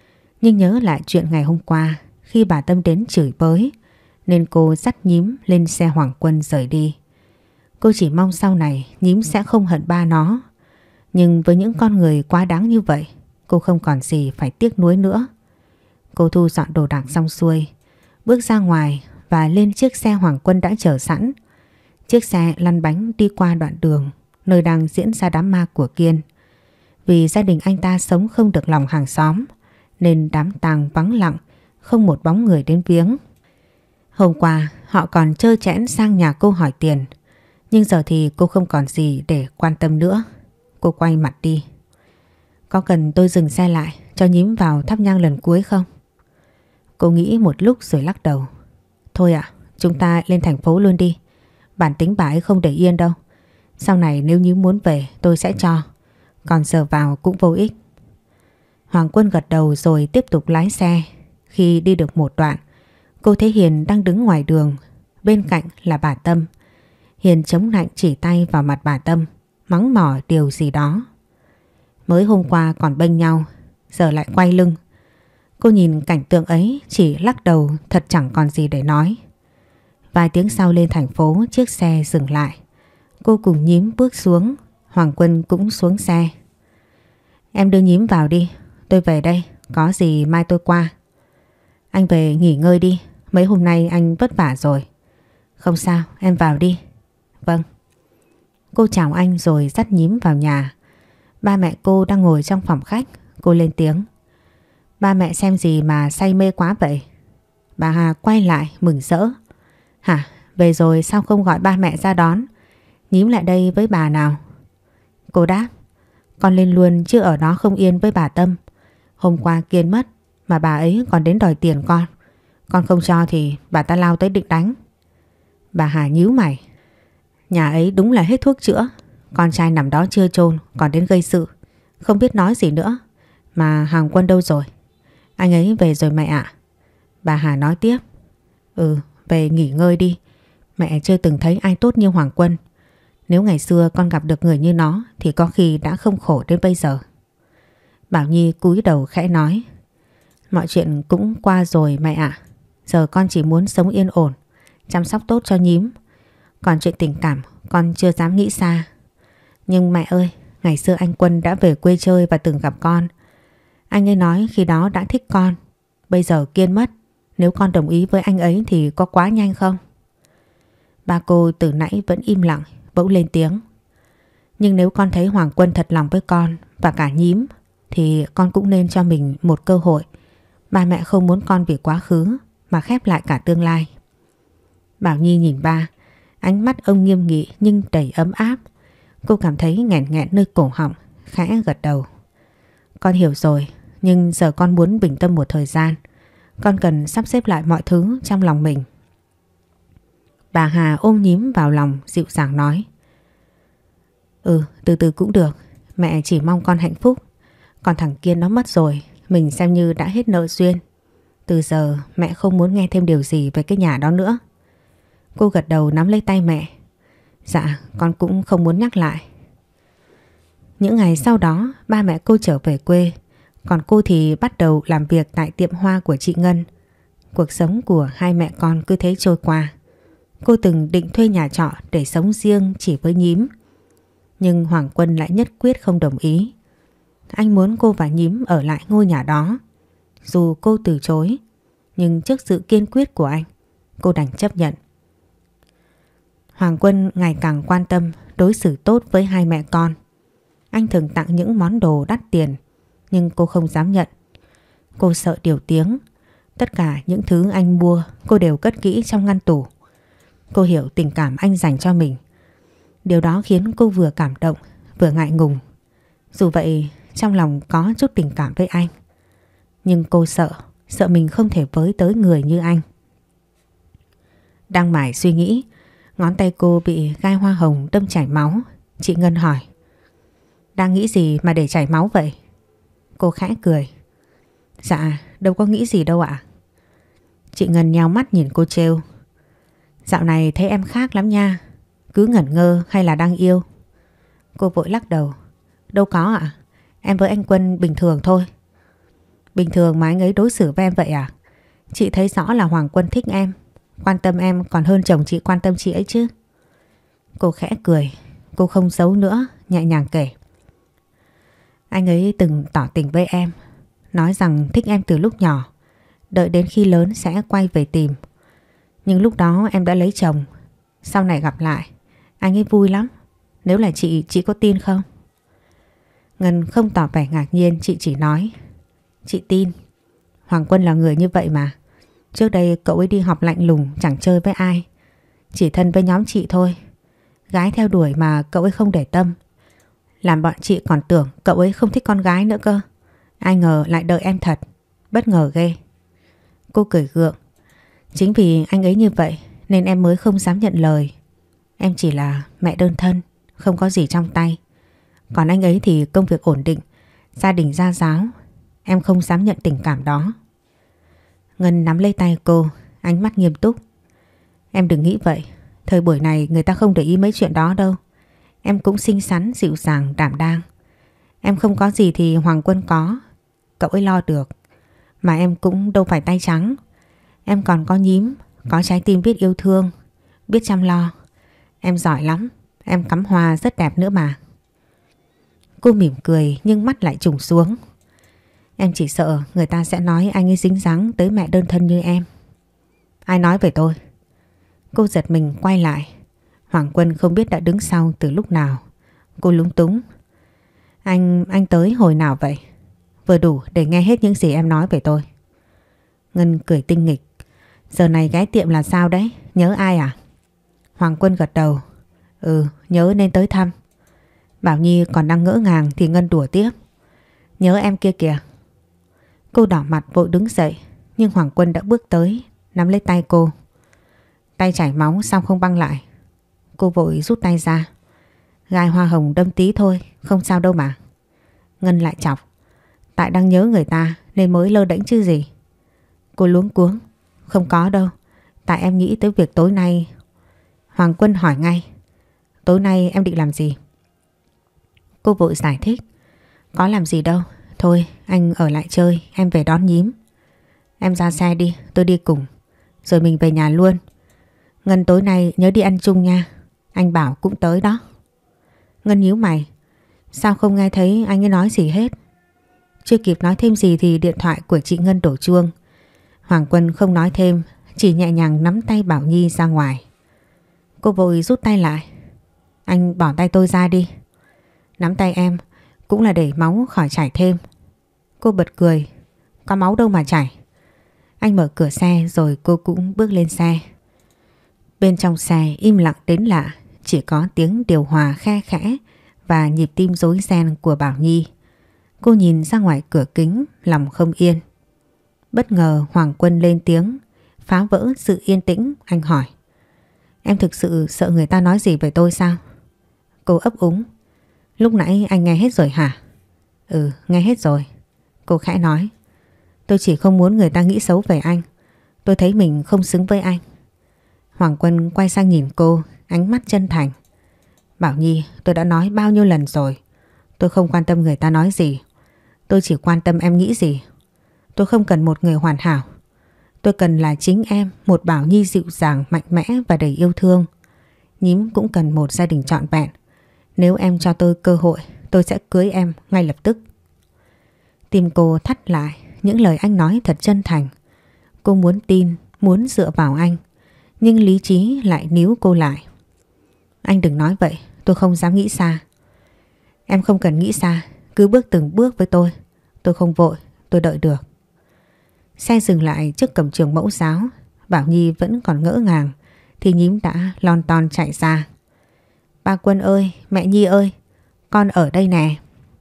Nhưng nhớ lại chuyện ngày hôm qua khi bà Tâm đến chửi bới nên cô dắt Nhím lên xe Hoàng Quân rời đi. Cô chỉ mong sau này Nhím sẽ không hận ba nó. Nhưng với những con người quá đáng như vậy, cô không còn gì phải tiếc nuối nữa. Cô thu dọn đồ đạc xong xuôi, bước ra ngoài và lên chiếc xe Hoàng Quân đã chờ sẵn. Chiếc xe lăn bánh đi qua đoạn đường nơi đang diễn ra đám ma của Kiên. Vì gia đình anh ta sống không được lòng hàng xóm nên đám tang vắng lặng, không một bóng người đến viếng. Hôm qua họ còn trơ trẽn sang nhà cô hỏi tiền, nhưng giờ thì cô không còn gì để quan tâm nữa. Cô quay mặt đi. Có cần tôi dừng xe lại cho Nhím vào thắp nhang lần cuối không? Cô nghĩ một lúc rồi lắc đầu. Thôi ạ, chúng ta lên thành phố luôn đi. Bản tính bà ấy không để yên đâu. Sau này nếu Nhím muốn về tôi sẽ cho. Còn giờ vào cũng vô ích. Hoàng Quân gật đầu rồi tiếp tục lái xe. Khi đi được một đoạn, cô thấy Hiền đang đứng ngoài đường. Bên cạnh là bà Tâm. Hiền chống nạnh chỉ tay vào mặt bà Tâm, mắng mỏ điều gì đó. Mới hôm qua còn bênh nhau, giờ lại quay lưng. Cô nhìn cảnh tượng ấy chỉ lắc đầu, thật chẳng còn gì để nói. Vài tiếng sau lên thành phố, chiếc xe dừng lại. Cô cùng Nhím bước xuống, Hoàng Quân cũng xuống xe. Em đưa Nhím vào đi, tôi về đây, có gì mai tôi qua. Anh về nghỉ ngơi đi, mấy hôm nay anh vất vả rồi. Không sao, em vào đi. Vâng. Cô chào anh rồi dắt Nhím vào nhà. Ba mẹ cô đang ngồi trong phòng khách. Cô lên tiếng. Ba mẹ xem gì mà say mê quá vậy? Bà Hà quay lại mừng rỡ. Hả? Về rồi sao không gọi ba mẹ ra đón? Nhím lại đây với bà nào. Cô đáp. Con lên luôn chứ ở đó không yên với bà Tâm. Hôm qua Kiên mất mà bà ấy còn đến đòi tiền con. Con không cho thì bà ta lao tới định đánh. Bà Hà nhíu mày. Nhà ấy đúng là hết thuốc chữa. Con trai nằm đó chưa chôn còn đến gây sự. Không biết nói gì nữa. Mà Hoàng Quân đâu rồi? Anh ấy về rồi mẹ ạ. Bà Hà nói tiếp. Ừ, về nghỉ ngơi đi. Mẹ chưa từng thấy ai tốt như Hoàng Quân. Nếu ngày xưa con gặp được người như nó thì có khi đã không khổ đến bây giờ. Bảo Nhi cúi đầu khẽ nói. Mọi chuyện cũng qua rồi mẹ ạ. Giờ con chỉ muốn sống yên ổn, chăm sóc tốt cho Nhím. Còn chuyện tình cảm con chưa dám nghĩ xa. Nhưng mẹ ơi, ngày xưa anh Quân đã về quê chơi và từng gặp con. Anh ấy nói khi đó đã thích con. Bây giờ Kiên mất, nếu con đồng ý với anh ấy thì có quá nhanh không? Ba cô từ nãy vẫn im lặng, bỗng lên tiếng. Nhưng nếu con thấy Hoàng Quân thật lòng với con và cả Nhím thì con cũng nên cho mình một cơ hội. Ba mẹ không muốn con vì quá khứ mà khép lại cả tương lai. Bảo Nhi nhìn ba, ánh mắt ông nghiêm nghị nhưng đầy ấm áp. Cô cảm thấy nghẹn nghẹn nơi cổ họng, khẽ gật đầu. Con hiểu rồi, nhưng giờ con muốn bình tâm một thời gian. Con cần sắp xếp lại mọi thứ trong lòng mình. Bà Hà ôm Nhím vào lòng dịu dàng nói. Ừ, từ từ cũng được. Mẹ chỉ mong con hạnh phúc. Còn thằng Kiên nó mất rồi, mình xem như đã hết nợ duyên. Từ giờ mẹ không muốn nghe thêm điều gì về cái nhà đó nữa. Cô gật đầu nắm lấy tay mẹ. Dạ, con cũng không muốn nhắc lại. Những ngày sau đó, ba mẹ cô trở về quê. Còn cô thì bắt đầu làm việc tại tiệm hoa của chị Ngân. Cuộc sống của hai mẹ con cứ thế trôi qua. Cô từng định thuê nhà trọ để sống riêng chỉ với Nhím. Nhưng Hoàng Quân lại nhất quyết không đồng ý. Anh muốn cô và Nhím ở lại ngôi nhà đó. Dù cô từ chối, nhưng trước sự kiên quyết của anh, cô đành chấp nhận. Hoàng Quân ngày càng quan tâm, đối xử tốt với hai mẹ con. Anh thường tặng những món đồ đắt tiền, nhưng cô không dám nhận. Cô sợ điều tiếng. Tất cả những thứ anh mua cô đều cất kỹ trong ngăn tủ. Cô hiểu tình cảm anh dành cho mình. Điều đó khiến cô vừa cảm động, vừa ngại ngùng. Dù vậy, trong lòng có chút tình cảm với anh. Nhưng cô sợ, sợ mình không thể với tới người như anh. Đang mải suy nghĩ, ngón tay cô bị gai hoa hồng đâm chảy máu. Chị Ngân hỏi. Đang nghĩ gì mà để chảy máu vậy? Cô khẽ cười. Dạ, đâu có nghĩ gì đâu ạ. Chị Ngân nheo mắt nhìn cô trêu. Dạo này thấy em khác lắm nha. Cứ ngẩn ngơ hay là đang yêu? Cô vội lắc đầu. Đâu có ạ, em với anh Quân bình thường thôi. Bình thường mà anh ấy đối xử với em vậy à? Chị thấy rõ là Hoàng Quân thích em, quan tâm em còn hơn chồng chị quan tâm chị ấy chứ. Cô khẽ cười, cô không giấu nữa, nhẹ nhàng kể. Anh ấy từng tỏ tình với em, nói rằng thích em từ lúc nhỏ, đợi đến khi lớn sẽ quay về tìm. Nhưng lúc đó em đã lấy chồng. Sau này gặp lại, anh ấy vui lắm. Nếu là chị, chị có tin không? Ngân không tỏ vẻ ngạc nhiên, chị chỉ nói. Chị tin. Hoàng Quân là người như vậy mà. Trước đây cậu ấy đi học lạnh lùng, chẳng chơi với ai, chỉ thân với nhóm chị thôi. Gái theo đuổi mà cậu ấy không để tâm, làm bọn chị còn tưởng cậu ấy không thích con gái nữa cơ. Ai ngờ lại đợi em thật. Bất ngờ ghê. Cô cười gượng. Chính vì anh ấy như vậy nên em mới không dám nhận lời. Em chỉ là mẹ đơn thân, không có gì trong tay. Còn anh ấy thì công việc ổn định, gia đình gia giáo. Em không dám nhận tình cảm đó. Ngân nắm lấy tay cô, ánh mắt nghiêm túc. Em đừng nghĩ vậy. Thời buổi này người ta không để ý mấy chuyện đó đâu. Em cũng xinh xắn, dịu dàng, đảm đang. Em không có gì thì Hoàng Quân có. Cậu ấy lo được. Mà em cũng đâu phải tay trắng. Em còn có nhím, có trái tim biết yêu thương, biết chăm lo. Em giỏi lắm. Em cắm hoa rất đẹp nữa mà. Cô mỉm cười nhưng mắt lại trùng xuống. Em chỉ sợ người ta sẽ nói anh ấy dính dáng tới mẹ đơn thân như em. Ai nói về tôi? Cô giật mình quay lại. Hoàng Quân không biết đã đứng sau từ lúc nào. Cô lúng túng. Anh, anh tới hồi nào vậy? Vừa đủ để nghe hết những gì em nói về tôi. Ngân cười tinh nghịch. Giờ này ghé tiệm là sao đấy? Nhớ ai à? Hoàng Quân gật đầu. Ừ, nhớ nên tới thăm. Bảo Nhi còn đang ngỡ ngàng thì Ngân đùa tiếp. Nhớ em kia kìa. Cô đỏ mặt vội đứng dậy, nhưng Hoàng Quân đã bước tới, nắm lấy tay cô. Tay chảy máu sao không băng lại? Cô vội rút tay ra. Gai hoa hồng đâm tí thôi, không sao đâu mà. Ngân lại chọc. Tại đang nhớ người ta nên mới lơ đễnh chứ gì. Cô luống cuống. Không có đâu. Tại em nghĩ tới việc tối nay. Hoàng Quân hỏi ngay. Tối nay em định làm gì? Cô vội giải thích. Có làm gì đâu. Thôi anh ở lại chơi, em về đón nhím. Em ra xe đi, tôi đi cùng. Rồi mình về nhà luôn. Ngân tối nay nhớ đi ăn chung nha. Anh Bảo cũng tới đó. Ngân nhíu mày. Sao không nghe thấy anh ấy nói gì hết? Chưa kịp nói thêm gì thì điện thoại của chị Ngân đổ chuông. Hoàng Quân không nói thêm, chỉ nhẹ nhàng nắm tay Bảo Nhi ra ngoài. Cô vội rút tay lại. Anh bỏ tay tôi ra đi. Nắm tay em cũng là để máu khỏi chảy thêm. Cô bật cười. Có máu đâu mà chảy. Anh mở cửa xe rồi cô cũng bước lên xe. Bên trong xe im lặng đến lạ, chỉ có tiếng điều hòa khe khẽ và nhịp tim rối ren của Bảo Nhi. Cô nhìn ra ngoài cửa kính, lòng không yên. Bất ngờ Hoàng Quân lên tiếng, phá vỡ sự yên tĩnh. Anh hỏi. Em thực sự sợ người ta nói gì về tôi sao? Cô ấp úng. Lúc nãy anh nghe hết rồi hả? Ừ, nghe hết rồi. Cô khẽ nói. Tôi chỉ không muốn người ta nghĩ xấu về anh. Tôi thấy mình không xứng với anh. Hoàng Quân quay sang nhìn cô, ánh mắt chân thành. Bảo Nhi, tôi đã nói bao nhiêu lần rồi. Tôi không quan tâm người ta nói gì. Tôi chỉ quan tâm em nghĩ gì. Tôi không cần một người hoàn hảo. Tôi cần là chính em, một Bảo Nhi dịu dàng, mạnh mẽ và đầy yêu thương. Nhím cũng cần một gia đình trọn vẹn. Nếu em cho tôi cơ hội, tôi sẽ cưới em ngay lập tức. Tim cô thắt lại, những lời anh nói thật chân thành. Cô muốn tin, muốn dựa vào anh. Nhưng lý trí lại níu cô lại. Anh đừng nói vậy, tôi không dám nghĩ xa. Em không cần nghĩ xa, cứ bước từng bước với tôi. Tôi không vội, tôi đợi được. Xe dừng lại trước cổng trường mẫu giáo. Bảo Nhi vẫn còn ngỡ ngàng thì nhím đã lon ton chạy ra. Ba Quân ơi, mẹ Nhi ơi, con ở đây nè.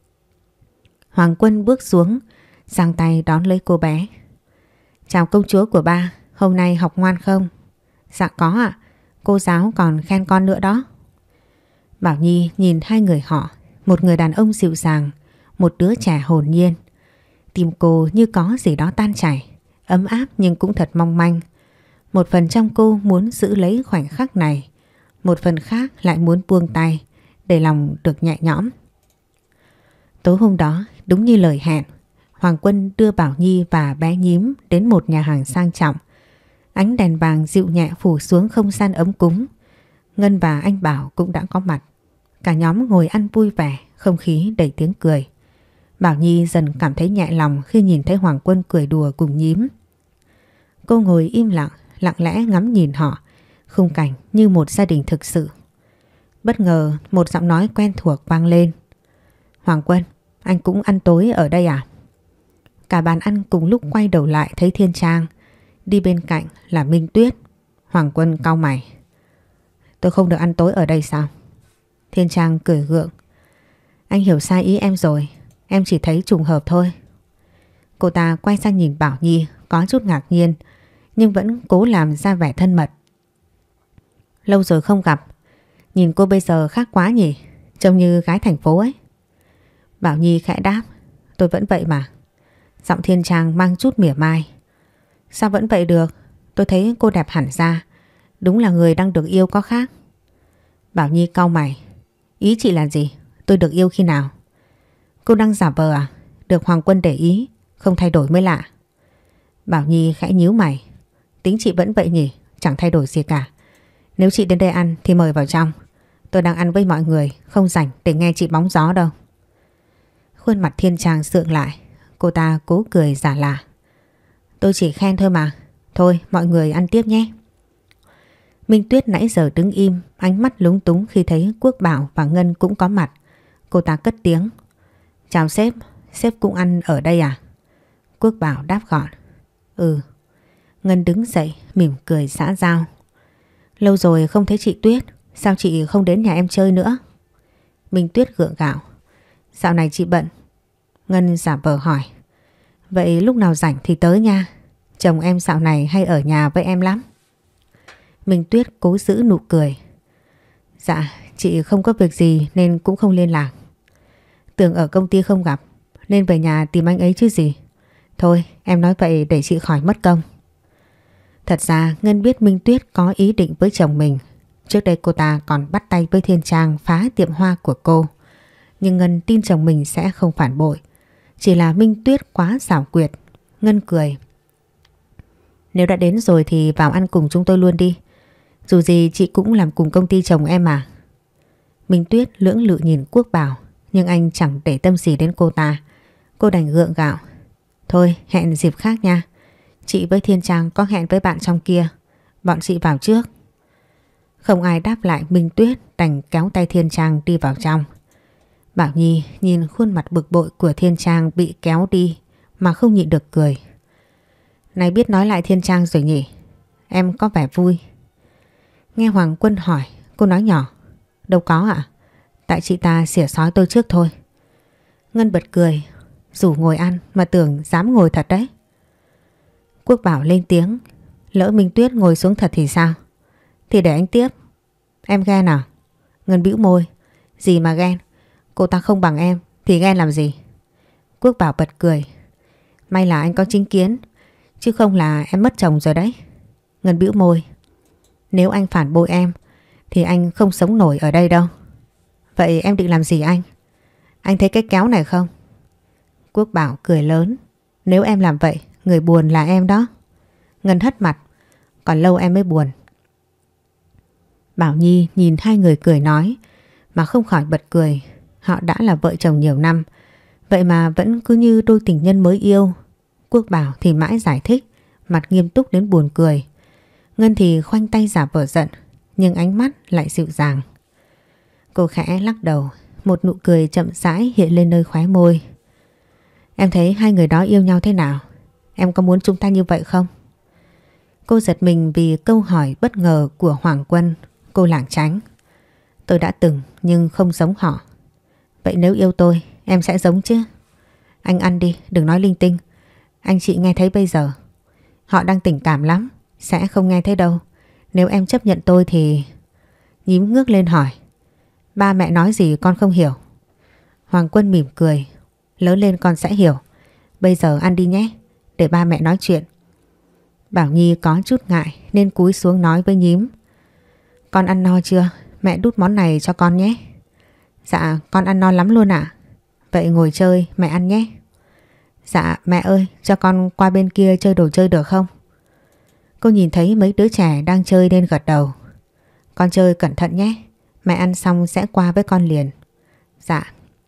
Hoàng Quân bước xuống, giang tay đón lấy cô bé. Chào công chúa của ba, hôm nay học ngoan không? Dạ có ạ, cô giáo còn khen con nữa đó. Bảo Nhi nhìn hai người họ, một người đàn ông dịu dàng, một đứa trẻ hồn nhiên. Tim cô như có gì đó tan chảy, ấm áp nhưng cũng thật mong manh. Một phần trong cô muốn giữ lấy khoảnh khắc này, một phần khác lại muốn buông tay để lòng được nhẹ nhõm. Tối hôm đó đúng như lời hẹn, Hoàng Quân đưa Bảo Nhi và bé Nhím đến một nhà hàng sang trọng. Ánh đèn vàng dịu nhẹ phủ xuống không gian ấm cúng. Ngân và anh Bảo cũng đã có mặt. Cả nhóm ngồi ăn vui vẻ, không khí đầy tiếng cười. Bảo Nhi dần cảm thấy nhẹ lòng khi nhìn thấy Hoàng Quân cười đùa cùng Nhím. Cô ngồi im lặng, lặng lẽ ngắm nhìn họ, khung cảnh như một gia đình thực sự. Bất ngờ một giọng nói quen thuộc vang lên. Hoàng Quân, anh cũng ăn tối ở đây à? Cả bàn ăn cùng lúc quay đầu lại thấy Thiên Trang. Đi bên cạnh là Minh Tuyết. Hoàng Quân cau mày. Tôi không được ăn tối ở đây sao? Thiên Trang cười gượng. Anh hiểu sai ý em rồi. Em chỉ thấy trùng hợp thôi. Cô ta quay sang nhìn Bảo Nhi có chút ngạc nhiên, nhưng vẫn cố làm ra vẻ thân mật. Lâu rồi không gặp, nhìn cô bây giờ khác quá nhỉ, trông như gái thành phố ấy. Bảo Nhi khẽ đáp. Tôi vẫn vậy mà. Giọng Thiên Trang mang chút mỉa mai. Sao vẫn vậy được? Tôi thấy cô đẹp hẳn ra. Đúng là người đang được yêu có khác. Bảo Nhi cau mày. Ý chị là gì? Tôi được yêu khi nào? Cô đang giả vờ à? Được Hoàng Quân để ý, không thay đổi mới lạ. Bảo Nhi khẽ nhíu mày. Tính chị vẫn vậy nhỉ, chẳng thay đổi gì cả. Nếu chị đến đây ăn thì mời vào trong. Tôi đang ăn với mọi người, không rảnh để nghe chị bóng gió đâu. Khuôn mặt Thiên Trang sượng lại. Cô ta cố cười giả lả. Tôi chỉ khen thôi mà. Thôi mọi người ăn tiếp nhé. Minh Tuyết nãy giờ đứng im, ánh mắt lúng túng khi thấy Quốc Bảo và Ngân cũng có mặt. Cô ta cất tiếng. Chào sếp, sếp cũng ăn ở đây à? Quốc Bảo đáp gọn. Ừ. Ngân đứng dậy mỉm cười xã giao. Lâu rồi không thấy chị Tuyết, sao chị không đến nhà em chơi nữa? Minh Tuyết gượng gạo. Dạo này chị bận. Ngân giả vờ hỏi. Vậy lúc nào rảnh thì tới nha. Chồng em dạo này hay ở nhà với em lắm. Minh Tuyết cố giữ nụ cười. Dạ, chị không có việc gì nên cũng không liên lạc. Tưởng ở công ty không gặp nên về nhà tìm anh ấy chứ gì. Thôi em nói vậy để chị khỏi mất công. Thật ra Ngân biết Minh Tuyết có ý định với chồng mình. Trước đây cô ta còn bắt tay với Thiên Trang phá tiệm hoa của cô. Nhưng Ngân tin chồng mình sẽ không phản bội. Chỉ là Minh Tuyết quá xảo quyệt. Ngân cười. Nếu đã đến rồi thì vào ăn cùng chúng tôi luôn đi. Dù gì chị cũng làm cùng công ty chồng em mà. Minh Tuyết lưỡng lự nhìn Quốc Bảo, nhưng anh chẳng để tâm gì đến cô ta. Cô đành gượng gạo. Thôi hẹn dịp khác nha. Chị với Thiên Trang có hẹn với bạn trong kia. Bọn chị vào trước. Không ai đáp lại, Minh Tuyết đành kéo tay Thiên Trang đi vào trong. Bảo Nhi nhìn khuôn mặt bực bội của Thiên Trang bị kéo đi mà không nhịn được cười. Này biết nói lại Thiên Trang rồi nhỉ? Em có vẻ vui. Nghe Hoàng Quân hỏi, cô nói nhỏ. Đâu có ạ. Tại chị ta xỉa xói tôi trước thôi. Ngân bật cười. Rủ ngồi ăn mà tưởng dám ngồi thật đấy. Quốc Bảo lên tiếng. Lỡ Minh Tuyết ngồi xuống thật thì sao? Thì để anh tiếp. Em ghen à? Ngân bĩu môi. Gì mà ghen? Cô ta không bằng em thì ghen làm gì? Quốc Bảo bật cười. May là anh có chính kiến, chứ không là em mất chồng rồi đấy. Ngân bĩu môi. Nếu anh phản bội em thì anh không sống nổi ở đây đâu. Vậy em định làm gì anh? Anh thấy cái kéo này không? Quốc Bảo cười lớn. Nếu em làm vậy, người buồn là em đó. Ngân hất mặt. Còn lâu em mới buồn. Bảo Nhi nhìn hai người cười nói mà không khỏi bật cười. Họ đã là vợ chồng nhiều năm, vậy mà vẫn cứ như đôi tình nhân mới yêu. Quốc Bảo thì mãi giải thích, mặt nghiêm túc đến buồn cười. Ngân thì khoanh tay giả vờ giận, nhưng ánh mắt lại dịu dàng. Cô khẽ lắc đầu, một nụ cười chậm rãi hiện lên nơi khóe môi. Em thấy hai người đó yêu nhau thế nào? Em có muốn chúng ta như vậy không? Cô giật mình vì câu hỏi bất ngờ của Hoàng Quân. Cô lảng tránh. Tôi đã từng nhưng không giống họ. Vậy nếu yêu tôi, em sẽ giống chứ? Anh ăn đi, đừng nói linh tinh. Anh chị nghe thấy bây giờ. Họ đang tình cảm lắm, sẽ không nghe thấy đâu. Nếu em chấp nhận tôi thì... Nhím ngước lên hỏi. Ba mẹ nói gì con không hiểu? Hoàng Quân mỉm cười. Lớn lên con sẽ hiểu. Bây giờ ăn đi nhé, để ba mẹ nói chuyện. Bảo Nhi có chút ngại nên cúi xuống nói với Nhím. Con ăn no chưa? Mẹ đút món này cho con nhé. Dạ con ăn no lắm luôn ạ. Vậy ngồi chơi mẹ ăn nhé. Dạ mẹ ơi, cho con qua bên kia chơi đồ chơi được không? Cô nhìn thấy mấy đứa trẻ đang chơi nên gật đầu. Con chơi cẩn thận nhé, mẹ ăn xong sẽ qua với con liền. Dạ.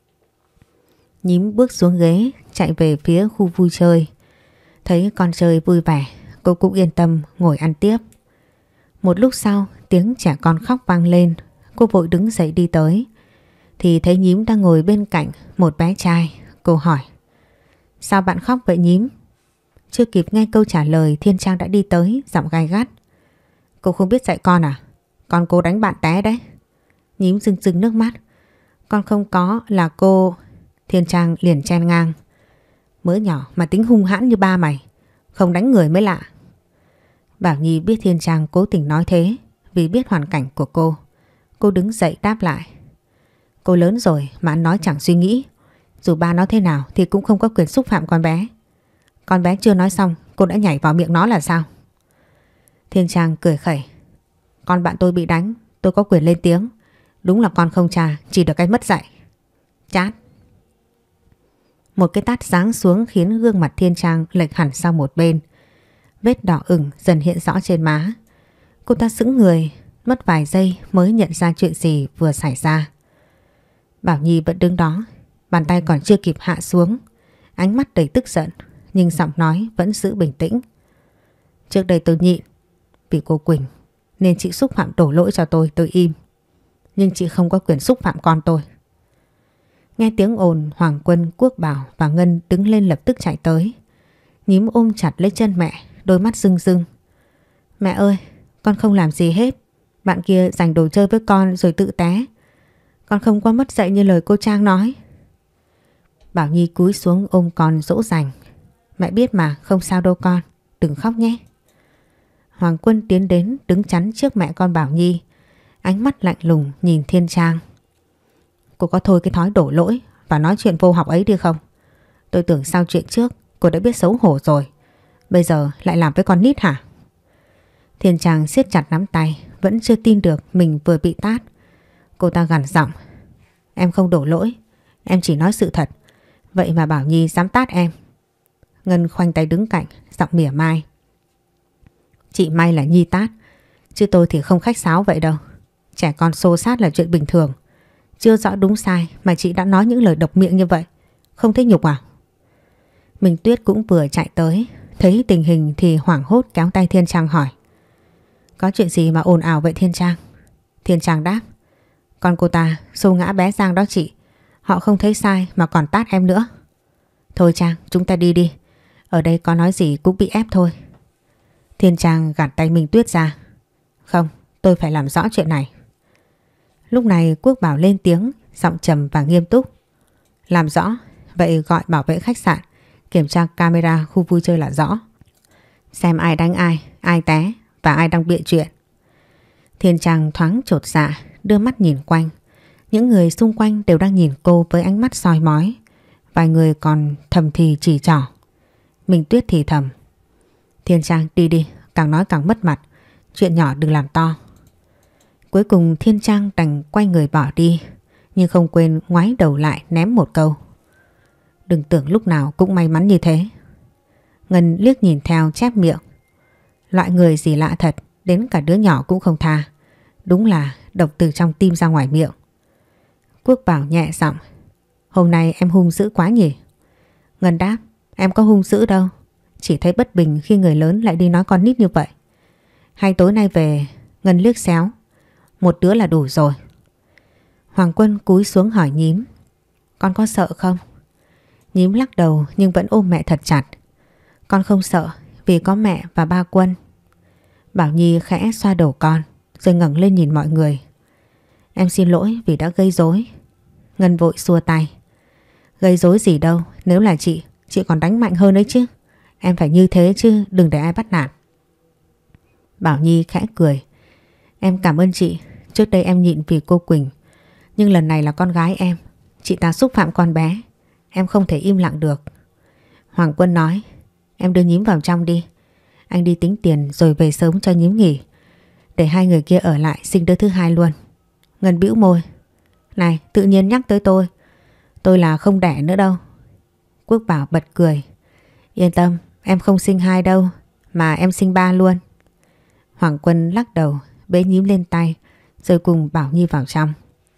Nhím bước xuống ghế chạy về phía khu vui chơi. Thấy con chơi vui vẻ, cô cũng yên tâm ngồi ăn tiếp. Một lúc sau tiếng trẻ con khóc vang lên. Cô vội đứng dậy đi tới thì thấy Nhím đang ngồi bên cạnh một bé trai. Cô hỏi: Sao bạn khóc vậy Nhím? Chưa kịp nghe câu trả lời, Thiên Trang đã đi tới, giọng gay gắt: Cô không biết dạy con à? Con cố đánh bạn té đấy. Nhím rưng rưng nước mắt: Con không có, là cô. Thiên Trang liền chen ngang: Mới nhỏ mà tính hung hãn như ba mày, không đánh người mới lạ. Bảo Nhi biết Thiên Trang cố tình nói thế vì biết hoàn cảnh của cô. Cô đứng dậy đáp lại: Cô lớn rồi mà ăn nói chẳng suy nghĩ. Dù ba nói thế nào thì cũng không có quyền xúc phạm con bé. Con bé chưa nói xong cô đã nhảy vào miệng nó là sao? Thiên Trang cười khẩy: Con bạn tôi bị đánh, tôi có quyền lên tiếng. Đúng là con không trà, chỉ được cái mất dạy. Chát. Một cái tát giáng xuống khiến gương mặt Thiên Trang lệch hẳn sang một bên. Vết đỏ ửng dần hiện rõ trên má. Cô ta sững người, mất vài giây mới nhận ra chuyện gì vừa xảy ra. Bảo Nhi vẫn đứng đó, bàn tay còn chưa kịp hạ xuống, ánh mắt đầy tức giận, nhưng giọng nói vẫn giữ bình tĩnh. Trước đây tôi nhịn vì cô Quỳnh nên chị xúc phạm đổ lỗi cho tôi, tôi im. Nhưng chị không có quyền xúc phạm con tôi. Nghe tiếng ồn, Hoàng Quân, Quốc Bảo và Ngân đứng lên lập tức chạy tới. Nhím ôm chặt lấy chân mẹ, đôi mắt rưng rưng. Mẹ ơi, con không làm gì hết. Bạn kia giành đồ chơi với con rồi tự té. Con không có mất dạy như lời cô Trang nói. Bảo Nhi cúi xuống ôm con dỗ dành. Mẹ biết mà, không sao đâu con, đừng khóc nhé. Hoàng Quân tiến đến đứng chắn trước mẹ con Bảo Nhi, ánh mắt lạnh lùng nhìn Thiên Trang. Cô có thôi cái thói đổ lỗi và nói chuyện vô học ấy đi không? Tôi tưởng sau chuyện trước cô đã biết xấu hổ rồi, bây giờ lại làm với con nít hả? Thiên Trang siết chặt nắm tay, vẫn chưa tin được mình vừa bị tát. Cô ta gằn giọng: Em không đổ lỗi, em chỉ nói sự thật. Vậy mà Bảo Nhi dám tát em. Ngân khoanh tay đứng cạnh, giọng mỉa mai: Chị may là Nhi tát, chứ tôi thì không khách sáo vậy đâu. Trẻ con xô xát là chuyện bình thường. Chưa rõ đúng sai mà chị đã nói những lời độc miệng như vậy, không thấy nhục à? Minh Tuyết cũng vừa chạy tới, thấy tình hình thì hoảng hốt kéo tay Thiên Trang hỏi: Có chuyện gì mà ồn ào vậy Thiên Trang? Thiên Trang đáp: Con cô ta xô ngã bé Giang đó chị. Họ không thấy sai mà còn tát em nữa. Thôi Trang, chúng ta đi đi. Ở đây có nói gì cũng bị ép thôi. Thiên Trang gạt tay Minh Tuyết ra: Không, tôi phải làm rõ chuyện này. Lúc này Quốc Bảo lên tiếng, giọng trầm và nghiêm túc: Làm rõ? Vậy gọi bảo vệ khách sạn kiểm tra camera khu vui chơi là rõ. Xem ai đánh ai, ai té và ai đang bịa chuyện. Thiên Trang thoáng chột dạ, đưa mắt nhìn quanh. Những người xung quanh đều đang nhìn cô với ánh mắt soi mói. Vài người còn thầm thì chỉ trỏ. Minh Tuyết thì thầm: Thiên Trang đi đi, càng nói càng mất mặt. Chuyện nhỏ đừng làm to. Cuối cùng Thiên Trang đành quay người bỏ đi, nhưng không quên ngoái đầu lại ném một câu: Đừng tưởng lúc nào cũng may mắn như thế. Ngân liếc nhìn theo chép miệng: Loại người gì lạ thật, đến cả đứa nhỏ cũng không tha. Đúng là độc từ trong tim ra ngoài miệng. Quốc Bảo nhẹ giọng: Hôm nay em hung dữ quá nhỉ? Ngân đáp: Em có hung dữ đâu, chỉ thấy bất bình khi người lớn lại đi nói con nít như vậy. Hay tối nay về? Ngân liếc xéo: Một đứa là đủ rồi. Hoàng Quân cúi xuống hỏi Nhím: Con có sợ không? Nhím lắc đầu nhưng vẫn ôm mẹ thật chặt. Con không sợ vì có mẹ và ba Quân. Bảo Nhi khẽ xoa đầu con rồi ngẩng lên nhìn mọi người: Em xin lỗi vì đã gây rối. Ngân vội xua tay: Gây rối gì đâu, nếu là chị, chị còn đánh mạnh hơn đấy chứ. Em phải như thế chứ, đừng để ai bắt nạt. Bảo Nhi khẽ cười: Em cảm ơn chị, trước đây em nhịn vì cô Quỳnh. Nhưng lần này là con gái em, chị ta xúc phạm con bé, em không thể im lặng được. Hoàng Quân nói: Em đưa Nhím vào trong đi, anh đi tính tiền rồi về sớm cho Nhím nghỉ, để hai người kia ở lại sinh đứa thứ hai luôn. Ngân bĩu môi: Này, tự nhiên nhắc tới tôi. Tôi là không đẻ nữa đâu. Quốc Bảo bật cười. Yên tâm, em không sinh hai đâu, mà em sinh ba luôn. Hoàng Quân lắc đầu, bế Nhím lên tay, rồi cùng Bảo Nhi vào trong.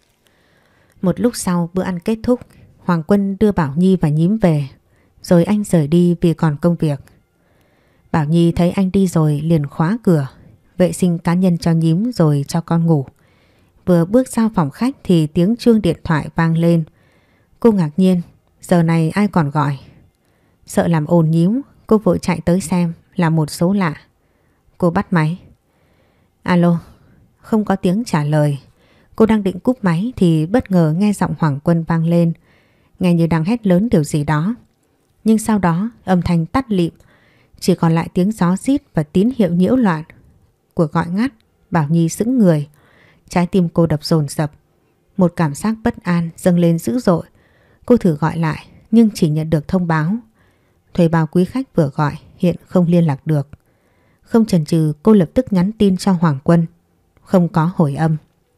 Một lúc sau bữa ăn kết thúc, Hoàng Quân đưa Bảo Nhi và Nhím về, rồi anh rời đi vì còn công việc. Bảo Nhi thấy anh đi rồi liền khóa cửa, vệ sinh cá nhân cho Nhím rồi cho con ngủ. Vừa bước ra phòng khách thì tiếng chuông điện thoại vang lên. Cô ngạc nhiên, giờ này ai còn gọi. Sợ làm ồn Nhím, cô vội chạy tới xem là một số lạ. Cô bắt máy. Alo. Không có tiếng trả lời. Cô đang định cúp máy thì bất ngờ nghe giọng Hoàng Quân vang lên, nghe như đang hét lớn điều gì đó. Nhưng sau đó âm thanh tắt lịm, chỉ còn lại tiếng gió rít và tín hiệu nhiễu loạn. Cuộc gọi ngắt, Bảo Nhi sững người. Trái tim cô đập dồn dập. Một cảm giác bất an dâng lên dữ dội. Cô thử gọi lại nhưng chỉ nhận được thông báo thuê bao quý khách vừa gọi hiện không liên lạc được. Không chần chừ cô lập tức nhắn tin cho Hoàng Quân. Không có hồi âm.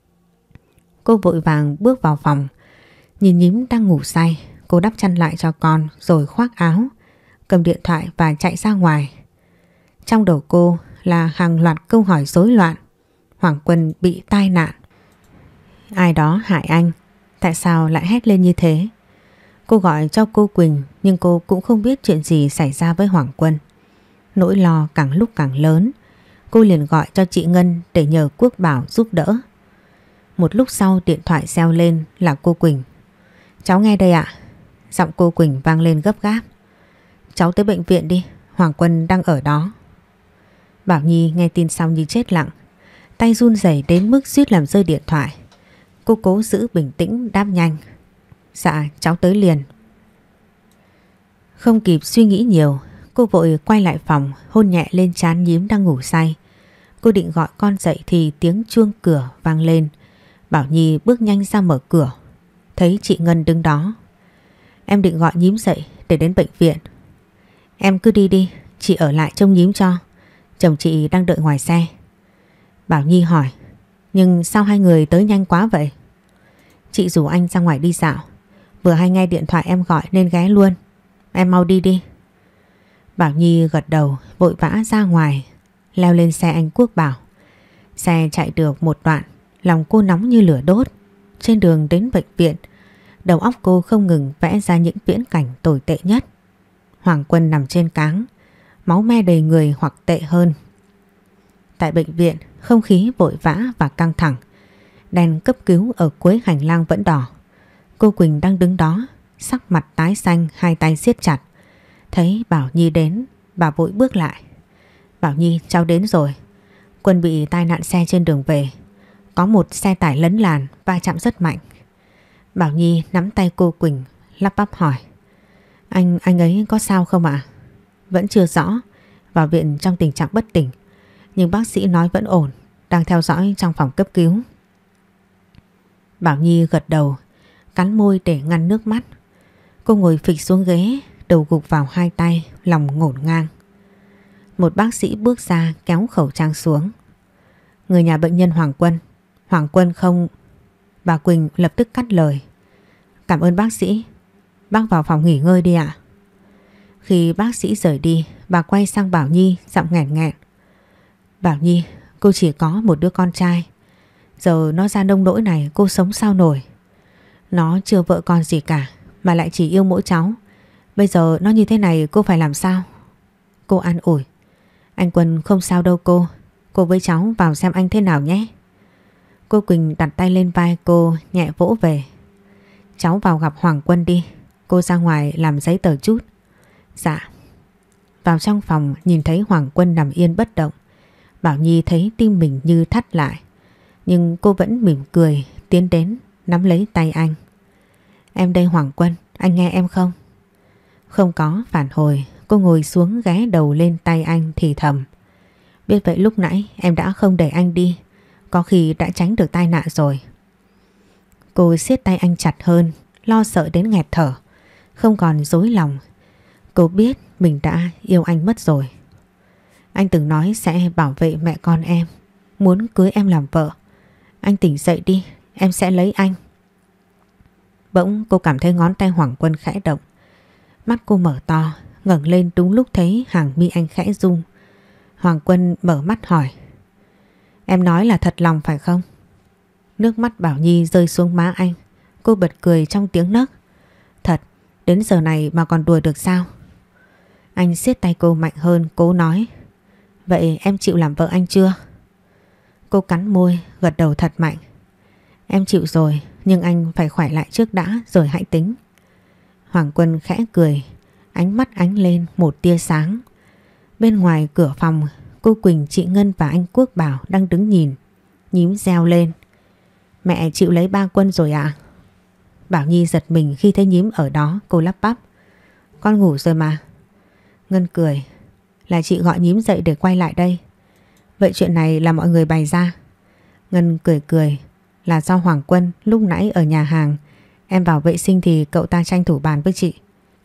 Cô vội vàng bước vào phòng. Nhìn Nhím đang ngủ say, cô đắp chăn lại cho con rồi khoác áo, cầm điện thoại và chạy ra ngoài. Trong đầu cô là hàng loạt câu hỏi rối loạn. Hoàng Quân bị tai nạn. Ai đó hại anh? Tại sao lại hét lên như thế? Cô gọi cho cô Quỳnh nhưng cô cũng không biết chuyện gì xảy ra với Hoàng Quân. Nỗi lo càng lúc càng lớn. Cô liền gọi cho chị Ngân để nhờ Quốc Bảo giúp đỡ. Một lúc sau điện thoại reo lên là cô Quỳnh. Cháu nghe đây ạ. Giọng cô Quỳnh vang lên gấp gáp. Cháu tới bệnh viện đi, Hoàng Quân đang ở đó. Bảo Nhi nghe tin xong như chết lặng. Tay run rẩy đến mức suýt làm rơi điện thoại. Cô cố giữ bình tĩnh đáp nhanh. Dạ cháu tới liền. Không kịp suy nghĩ nhiều, cô vội quay lại phòng, hôn nhẹ lên trán Nhím đang ngủ say. Cô định gọi con dậy thì tiếng chuông cửa vang lên. Bảo Nhi bước nhanh ra mở cửa, thấy chị Ngân đứng đó. Em định gọi Nhím dậy để đến bệnh viện. Em cứ đi đi, chị ở lại trông Nhím cho. Chồng chị đang đợi ngoài xe. Bảo Nhi hỏi, nhưng sao hai người tới nhanh quá vậy? Chị rủ anh ra ngoài đi dạo, vừa hay nghe điện thoại em gọi nên ghé luôn. Em mau đi đi. Bảo Nhi gật đầu vội vã ra ngoài, leo lên xe anh Quốc Bảo. Xe chạy được một đoạn, lòng cô nóng như lửa đốt. Trên đường đến bệnh viện, đầu óc cô không ngừng vẽ ra những viễn cảnh tồi tệ nhất. Hoàng Quân nằm trên cáng, máu me đầy người hoặc tệ hơn. Tại bệnh viện, không khí vội vã và căng thẳng. Đèn cấp cứu ở cuối hành lang vẫn đỏ. Cô Quỳnh đang đứng đó, sắc mặt tái xanh, hai tay siết chặt. Thấy Bảo Nhi đến, bà vội bước lại. Bảo Nhi, cháu đến rồi. Quân bị tai nạn xe trên đường về. Có một xe tải lấn làn, va chạm rất mạnh. Bảo Nhi nắm tay cô Quỳnh, lắp bắp hỏi. Anh, anh ấy có sao không ạ? Vẫn chưa rõ, vào viện trong tình trạng bất tỉnh. Nhưng bác sĩ nói vẫn ổn, đang theo dõi trong phòng cấp cứu. Bảo Nhi gật đầu, cắn môi để ngăn nước mắt. Cô ngồi phịch xuống ghế, đầu gục vào hai tay, lòng ngổn ngang. Một bác sĩ bước ra kéo khẩu trang xuống. Người nhà bệnh nhân Hoàng Quân. Hoàng Quân không... Bà Quỳnh lập tức cắt lời. Cảm ơn bác sĩ. Bác vào phòng nghỉ ngơi đi ạ. Khi bác sĩ rời đi, bà quay sang Bảo Nhi giọng nghẹn nghẹn. Bảo Nhi, cô chỉ có một đứa con trai. Giờ nó ra nông nỗi này cô sống sao nổi. Nó chưa vợ con gì cả mà lại chỉ yêu mỗi cháu. Bây giờ nó như thế này cô phải làm sao? Cô an ủi. Anh Quân không sao đâu cô. Cô với cháu vào xem anh thế nào nhé. Cô Quỳnh đặt tay lên vai cô nhẹ vỗ về. Cháu vào gặp Hoàng Quân đi. Cô ra ngoài làm giấy tờ chút. Dạ. Vào trong phòng nhìn thấy Hoàng Quân nằm yên bất động. Bảo Nhi thấy tim mình như thắt lại. Nhưng cô vẫn mỉm cười tiến đến nắm lấy tay anh. Em đây Hoàng Quân, anh nghe em không? Không có phản hồi. Cô ngồi xuống ghé đầu lên tay anh thì thầm. Biết vậy lúc nãy em đã không để anh đi, có khi đã tránh được tai nạn rồi. Cô siết tay anh chặt hơn, lo sợ đến nghẹt thở, không còn dối lòng. Cô biết mình đã yêu anh mất rồi. Anh từng nói sẽ bảo vệ mẹ con em, muốn cưới em làm vợ. Anh tỉnh dậy đi, em sẽ lấy anh. Bỗng cô cảm thấy ngón tay Hoàng Quân khẽ động. Mắt cô mở to, ngẩng lên đúng lúc thấy hàng mi anh khẽ rung. Hoàng Quân mở mắt hỏi: Em nói là thật lòng phải không? Nước mắt Bảo Nhi rơi xuống má anh. Cô bật cười trong tiếng nấc. Thật, đến giờ này mà còn đùa được sao? Anh siết tay cô mạnh hơn, cố nói: Vậy em chịu làm vợ anh chưa? Cô cắn môi, gật đầu thật mạnh. Em chịu rồi, nhưng anh phải khỏe lại trước đã rồi hãy tính. Hoàng Quân khẽ cười, ánh mắt ánh lên một tia sáng. Bên ngoài cửa phòng, cô Quỳnh, chị Ngân và anh Quốc Bảo đang đứng nhìn. Nhím reo lên: Mẹ chịu lấy ba Quân rồi ạ? À? Bảo Nhi giật mình khi thấy Nhím ở đó, cô lắp bắp: Con ngủ rồi mà. Ngân cười: Là chị gọi Nhím dậy để quay lại đây. Vậy chuyện này là mọi người bày ra? Ngân cười cười: Là do Hoàng Quân lúc nãy ở nhà hàng, em vào vệ sinh thì cậu ta tranh thủ bàn với chị.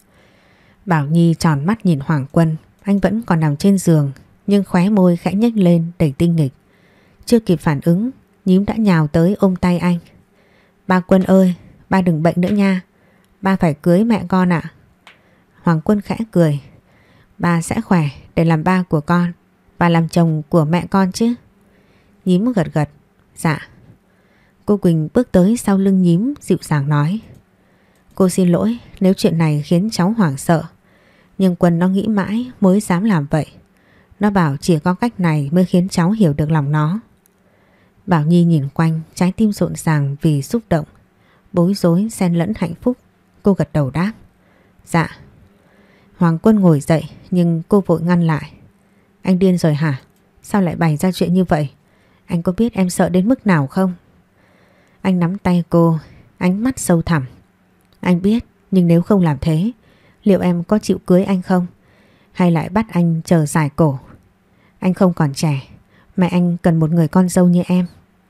Bảo Nhi tròn mắt nhìn Hoàng Quân. Anh vẫn còn nằm trên giường, nhưng khóe môi khẽ nhếch lên đầy tinh nghịch. Chưa kịp phản ứng, Nhím đã nhào tới ôm tay anh. Ba Quân ơi, ba đừng bệnh nữa nha. Ba phải cưới mẹ con ạ. Hoàng Quân khẽ cười: Ba sẽ khỏe để làm ba của con và làm chồng của mẹ con chứ. Nhím gật gật: Dạ. Cô Quỳnh bước tới sau lưng Nhím, dịu dàng nói: Cô xin lỗi nếu chuyện này khiến cháu hoảng sợ, nhưng Quân nó nghĩ mãi mới dám làm vậy. Nó bảo chỉ có cách này mới khiến cháu hiểu được lòng nó. Bảo Nhi nhìn quanh, trái tim rộn ràng vì xúc động, bối rối xen lẫn hạnh phúc. Cô gật đầu đáp: Dạ. Hoàng Quân ngồi dậy nhưng cô vội ngăn lại: Anh điên rồi hả? Sao lại bày ra chuyện như vậy? Anh có biết em sợ đến mức nào không? Anh nắm tay cô, ánh mắt sâu thẳm: Anh biết, nhưng nếu không làm thế, liệu em có chịu cưới anh không? Hay lại bắt anh chờ dài cổ? Anh không còn trẻ, mẹ anh cần một người con dâu như em.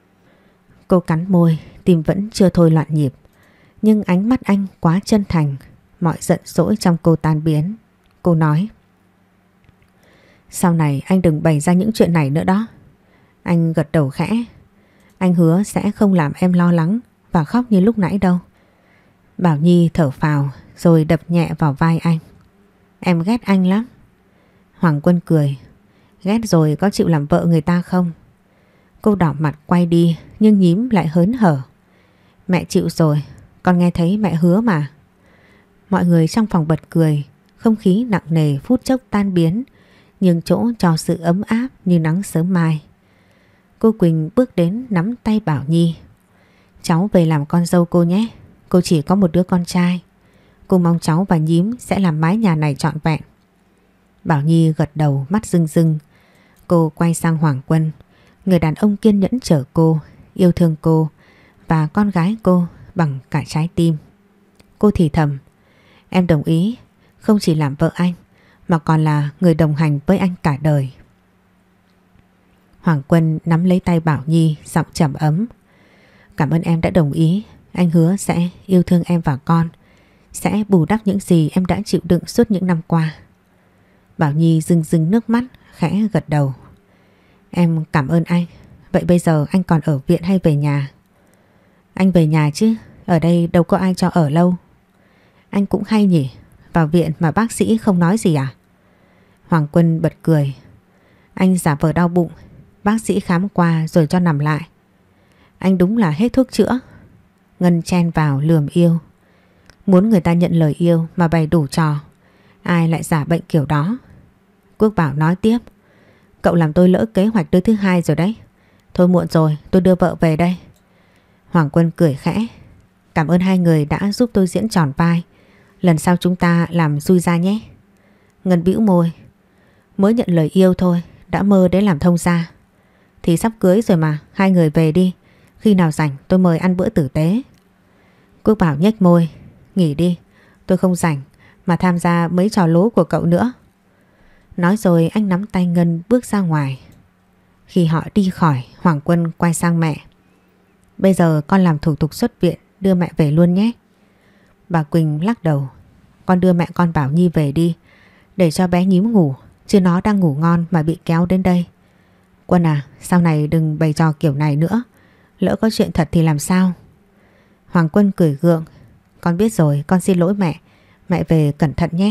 Cô cắn môi, tim vẫn chưa thôi loạn nhịp. Nhưng ánh mắt anh quá chân thành, mọi giận dỗi trong cô tan biến. Cô nói: Sau này anh đừng bày ra những chuyện này nữa đó. Anh gật đầu khẽ: Anh hứa sẽ không làm em lo lắng và khóc như lúc nãy đâu. Bảo Nhi thở phào rồi đập nhẹ vào vai anh: Em ghét anh lắm. Hoàng Quân cười: Ghét rồi có chịu làm vợ người ta không? Cô đỏ mặt quay đi, nhưng Nhím lại hớn hở: Mẹ chịu rồi, con nghe thấy mẹ hứa mà. Mọi người trong phòng bật cười, không khí nặng nề phút chốc tan biến, nhưng chỗ cho sự ấm áp như nắng sớm mai. Cô Quỳnh bước đến nắm tay Bảo Nhi: Cháu về làm con dâu cô nhé. Cô chỉ có một đứa con trai. Cô mong cháu và Nhím sẽ làm mái nhà này trọn vẹn. Bảo Nhi gật đầu, mắt rưng rưng. Cô quay sang Hoàng Quân, người đàn ông kiên nhẫn chở cô, yêu thương cô và con gái cô bằng cả trái tim. Cô thì thầm: Em đồng ý, không chỉ làm vợ anh mà còn là người đồng hành với anh cả đời. Hoàng Quân nắm lấy tay Bảo Nhi, giọng trầm ấm: Cảm ơn em đã đồng ý. Anh hứa sẽ yêu thương em và con, sẽ bù đắp những gì em đã chịu đựng suốt những năm qua. Bảo Nhi rưng rưng nước mắt, khẽ gật đầu: Em cảm ơn anh. Vậy bây giờ anh còn ở viện hay về nhà? Anh về nhà chứ, ở đây đâu có ai cho ở lâu. Anh cũng hay nhỉ, vào viện mà bác sĩ không nói gì à? Hoàng Quân bật cười: Anh giả vờ đau bụng, bác sĩ khám qua rồi cho nằm lại. Anh đúng là hết thuốc chữa. Ngân chen vào lườm yêu: Muốn người ta nhận lời yêu mà bày đủ trò, ai lại giả bệnh kiểu đó. Quốc Bảo nói tiếp: Cậu làm tôi lỡ kế hoạch đứa thứ hai rồi đấy. Thôi muộn rồi, tôi đưa vợ về đây. Hoàng Quân cười khẽ: Cảm ơn hai người đã giúp tôi diễn tròn vai. Lần sau chúng ta làm xui ra nhé. Ngân bĩu môi: Mới nhận lời yêu thôi, đã mơ đến làm thông gia. Thì sắp cưới rồi mà, hai người về đi. Khi nào rảnh tôi mời ăn bữa tử tế. Quốc Bảo nhếch môi: Nghỉ đi, tôi không rảnh mà tham gia mấy trò lố của cậu nữa. Nói rồi anh nắm tay Ngân bước ra ngoài. Khi họ đi khỏi, Hoàng Quân quay sang mẹ: Bây giờ con làm thủ tục xuất viện, đưa mẹ về luôn nhé. Bà Quỳnh lắc đầu: Con đưa mẹ con Bảo Nhi về đi, để cho bé Nhím ngủ, chứ nó đang ngủ ngon mà bị kéo đến đây. Quân à, sau này đừng bày trò kiểu này nữa, lỡ có chuyện thật thì làm sao? Hoàng Quân cười gượng: Con biết rồi, con xin lỗi mẹ. Mẹ về cẩn thận nhé.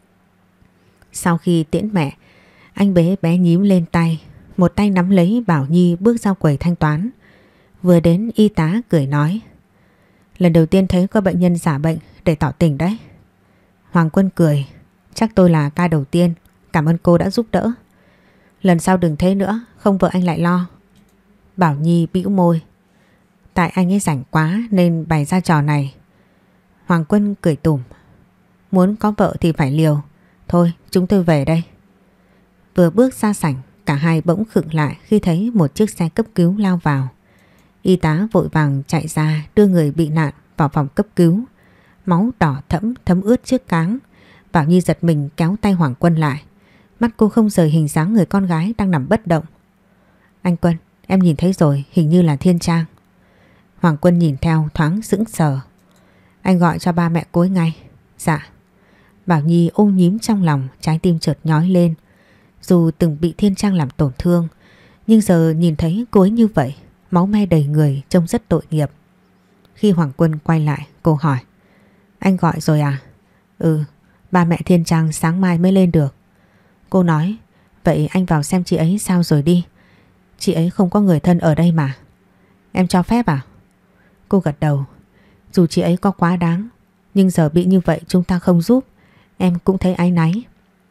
Sau khi tiễn mẹ, anh bế bé Nhím lên tay, một tay nắm lấy Bảo Nhi bước ra quầy thanh toán. Vừa đến y tá cười nói: lần đầu tiên thấy có bệnh nhân giả bệnh để tỏ tình đấy. Hoàng Quân cười: chắc tôi là ca đầu tiên, cảm ơn cô đã giúp đỡ. Lần sau đừng thế nữa, không vợ anh lại lo. Bảo Nhi bĩu môi: tại anh ấy rảnh quá nên bày ra trò này. Hoàng Quân cười tủm: muốn có vợ thì phải liều. Thôi chúng tôi về đây. Vừa bước ra sảnh, cả hai bỗng khựng lại khi thấy một chiếc xe cấp cứu lao vào. Y tá vội vàng chạy ra đưa người bị nạn vào phòng cấp cứu. Máu đỏ thẫm thấm ướt chiếc cáng. Bảo Nhi giật mình kéo tay Hoàng Quân lại. Mắt cô không rời hình dáng người con gái đang nằm bất động. Anh Quân, em nhìn thấy rồi, hình như là Thiên Trang. Hoàng Quân nhìn theo thoáng sững sờ. Anh gọi cho ba mẹ cô ấy ngay. Dạ. Bảo Nhi ôm Nhím trong lòng, trái tim chợt nhói lên. Dù từng bị Thiên Trang làm tổn thương, nhưng giờ nhìn thấy cô ấy như vậy, máu me đầy người trông rất tội nghiệp. Khi Hoàng Quân quay lại, cô hỏi: anh gọi rồi à? Ừ, ba mẹ Thiên Trang sáng mai mới lên được. Cô nói: vậy anh vào xem chị ấy sao rồi đi. Chị ấy không có người thân ở đây mà. Em cho phép à? Cô gật đầu. Dù chị ấy có quá đáng, nhưng giờ bị như vậy chúng ta không giúp, em cũng thấy áy náy.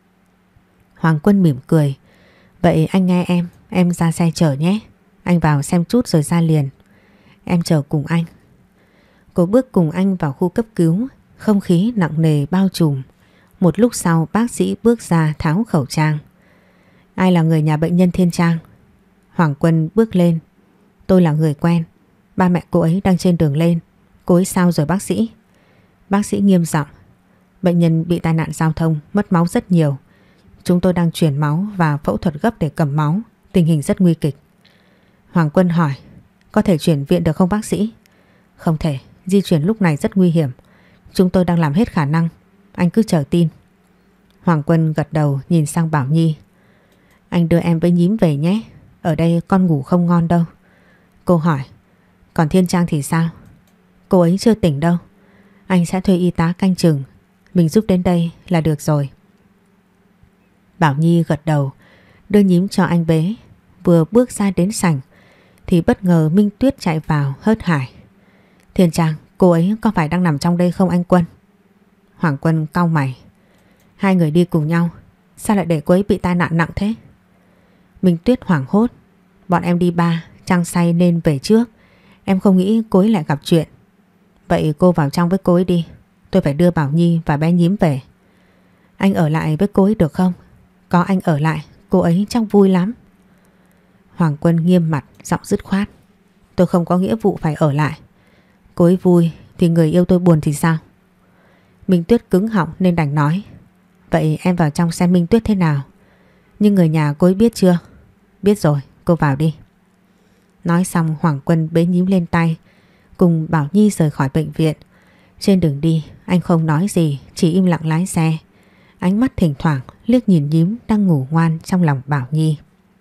Hoàng Quân mỉm cười. Vậy anh nghe em, em ra xe chở nhé. Anh vào xem chút rồi ra liền. Em chờ cùng anh. Cô bước cùng anh vào khu cấp cứu. Không khí nặng nề bao trùm. Một lúc sau bác sĩ bước ra tháo khẩu trang. Ai là người nhà bệnh nhân Thiên Trang? Hoàng Quân bước lên. Tôi là người quen. Ba mẹ cô ấy đang trên đường lên. Cô ấy sao rồi bác sĩ? Bác sĩ nghiêm giọng. Bệnh nhân bị tai nạn giao thông, mất máu rất nhiều. Chúng tôi đang chuyển máu và phẫu thuật gấp để cầm máu. Tình hình rất nguy kịch. Hoàng Quân hỏi: có thể chuyển viện được không bác sĩ? Không thể, di chuyển lúc này rất nguy hiểm. Chúng tôi đang làm hết khả năng. Anh cứ chờ tin. Hoàng Quân gật đầu nhìn sang Bảo Nhi. Anh đưa em với Nhím về nhé. Ở đây con ngủ không ngon đâu. Cô hỏi: còn Thiên Trang thì sao? Cô ấy chưa tỉnh đâu. Anh sẽ thuê y tá canh chừng. Mình giúp đến đây là được rồi. Bảo Nhi gật đầu, đưa Nhím cho anh bế. Vừa bước ra đến sảnh thì bất ngờ Minh Tuyết chạy vào hớt hải. Thiên Trang, cô ấy có phải đang nằm trong đây không anh Quân? Hoàng Quân cau mày. Hai người đi cùng nhau, sao lại để cô ấy bị tai nạn nặng thế? Minh Tuyết hoảng hốt. Bọn em đi ba, Trang say nên về trước. Em không nghĩ cô ấy lại gặp chuyện. Vậy cô vào trong với cô ấy đi. Tôi phải đưa Bảo Nhi và bé Nhím về. Anh ở lại với cô ấy được không? Có anh ở lại, cô ấy chắc vui lắm. Hoàng Quân nghiêm mặt, giọng dứt khoát. Tôi không có nghĩa vụ phải ở lại. Cô ấy vui thì người yêu tôi buồn thì sao? Minh Tuyết cứng họng nên đành nói. Vậy em vào trong xem Minh Tuyết thế nào. Nhưng người nhà cô ấy biết chưa? Biết rồi, cô vào đi. Nói xong Hoàng Quân bế Nhím lên tay, cùng Bảo Nhi rời khỏi bệnh viện. Trên đường đi anh không nói gì, chỉ im lặng lái xe. Ánh mắt thỉnh thoảng liếc nhìn Nhím đang ngủ ngoan trong lòng Bảo Nhi.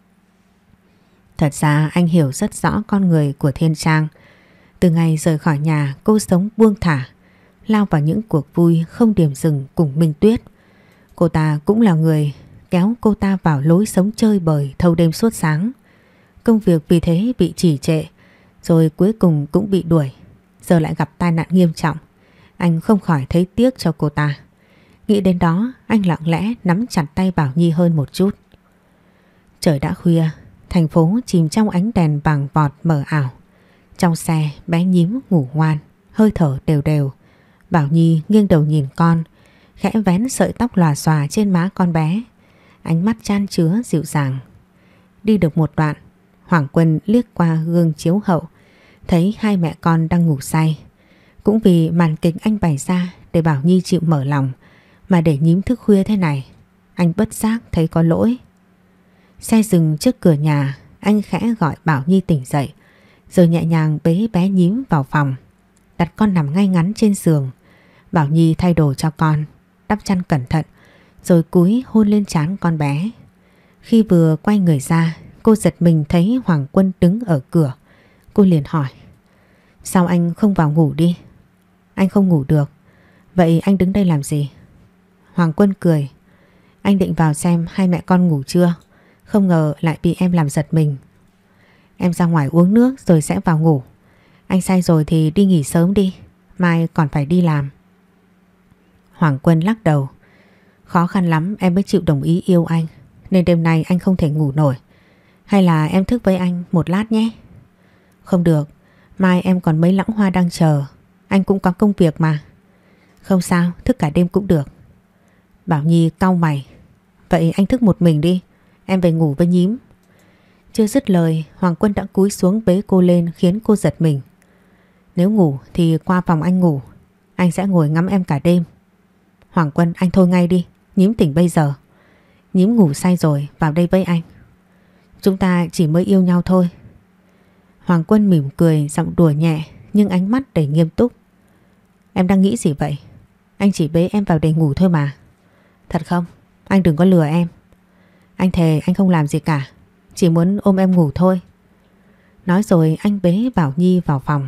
Thật ra anh hiểu rất rõ con người của Thiên Trang. Từ ngày rời khỏi nhà, cô sống buông thả, lao vào những cuộc vui không điểm dừng cùng Minh Tuyết. Cô ta cũng là người kéo cô ta vào lối sống chơi bời thâu đêm suốt sáng. Công việc vì thế bị trì trệ, rồi cuối cùng cũng bị đuổi. Giờ lại gặp tai nạn nghiêm trọng. Anh không khỏi thấy tiếc cho cô ta. Nghĩ đến đó, anh lặng lẽ nắm chặt tay Bảo Nhi hơn một chút. Trời đã khuya, thành phố chìm trong ánh đèn vàng vọt mờ ảo. Trong xe, bé Nhím ngủ ngoan, hơi thở đều đều. Bảo Nhi nghiêng đầu nhìn con, khẽ vén sợi tóc lòa xòa trên má con bé. Ánh mắt chan chứa dịu dàng. Đi được một đoạn, Hoàng Quân liếc qua gương chiếu hậu, thấy hai mẹ con đang ngủ say. Cũng vì màn kịch anh bày ra để Bảo Nhi chịu mở lòng, mà để Nhím thức khuya thế này, anh bất giác thấy có lỗi. Xe dừng trước cửa nhà, anh khẽ gọi Bảo Nhi tỉnh dậy, rồi nhẹ nhàng bế bé Nhím vào phòng, đặt con nằm ngay ngắn trên giường. Bảo Nhi thay đồ cho con, đắp chăn cẩn thận, rồi cúi hôn lên trán con bé. Khi vừa quay người ra, cô giật mình thấy Hoàng Quân đứng ở cửa. Cô liền hỏi: sao anh không vào ngủ đi? Anh không ngủ được. Vậy anh đứng đây làm gì? Hoàng Quân cười. Anh định vào xem hai mẹ con ngủ chưa, không ngờ lại bị em làm giật mình. Em ra ngoài uống nước rồi sẽ vào ngủ. Anh say rồi thì đi nghỉ sớm đi, mai còn phải đi làm. Hoàng Quân lắc đầu. Khó khăn lắm em mới chịu đồng ý yêu anh, nên đêm nay anh không thể ngủ nổi. Hay là em thức với anh một lát nhé? Không được, mai em còn mấy lẵng hoa đang chờ. Anh cũng có công việc mà. Không sao, thức cả đêm cũng được. Bảo Nhi cau mày. Vậy anh thức một mình đi, em về ngủ với nhím. Chưa dứt lời, Hoàng Quân đã cúi xuống bế cô lên khiến cô giật mình. Nếu ngủ thì qua phòng anh ngủ, anh sẽ ngồi ngắm em cả đêm. Hoàng Quân, anh thôi ngay đi, nhím tỉnh bây giờ. Nhím ngủ say rồi, vào đây với anh. Chúng ta chỉ mới yêu nhau thôi. Hoàng Quân mỉm cười, giọng đùa nhẹ nhưng ánh mắt đầy nghiêm túc. Em đang nghĩ gì vậy? Anh chỉ bế em vào để ngủ thôi mà. Thật không? Anh đừng có lừa em. Anh thề anh không làm gì cả, chỉ muốn ôm em ngủ thôi. Nói rồi anh bế Bảo Nhi vào phòng.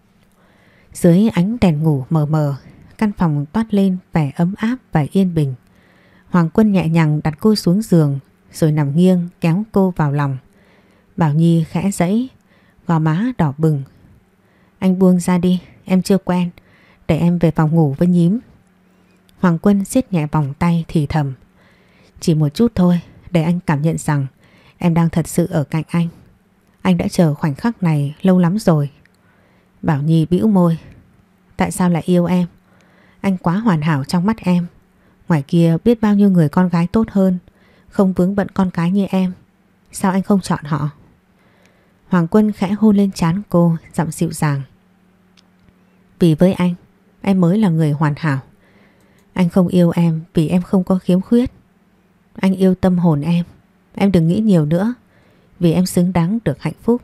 Dưới ánh đèn ngủ mờ mờ, căn phòng toát lên vẻ ấm áp và yên bình. Hoàng Quân nhẹ nhàng đặt cô xuống giường rồi nằm nghiêng kéo cô vào lòng. Bảo Nhi khẽ giãy, gò má đỏ bừng. Anh buông ra đi, em chưa quen, để em về phòng ngủ với nhím. Hoàng Quân siết nhẹ vòng tay thì thầm. Chỉ một chút thôi, để anh cảm nhận rằng em đang thật sự ở cạnh anh. Anh đã chờ khoảnh khắc này lâu lắm rồi. Bảo Nhi bĩu môi. Tại sao lại yêu em? Anh quá hoàn hảo trong mắt em. Ngoài kia biết bao nhiêu người con gái tốt hơn, không vướng bận con cái như em. Sao anh không chọn họ? Hoàng Quân khẽ hôn lên trán cô, giọng dịu dàng. Vì với anh, em mới là người hoàn hảo. Anh không yêu em vì em không có khiếm khuyết. Anh yêu tâm hồn em. Em đừng nghĩ nhiều nữa, vì em xứng đáng được hạnh phúc.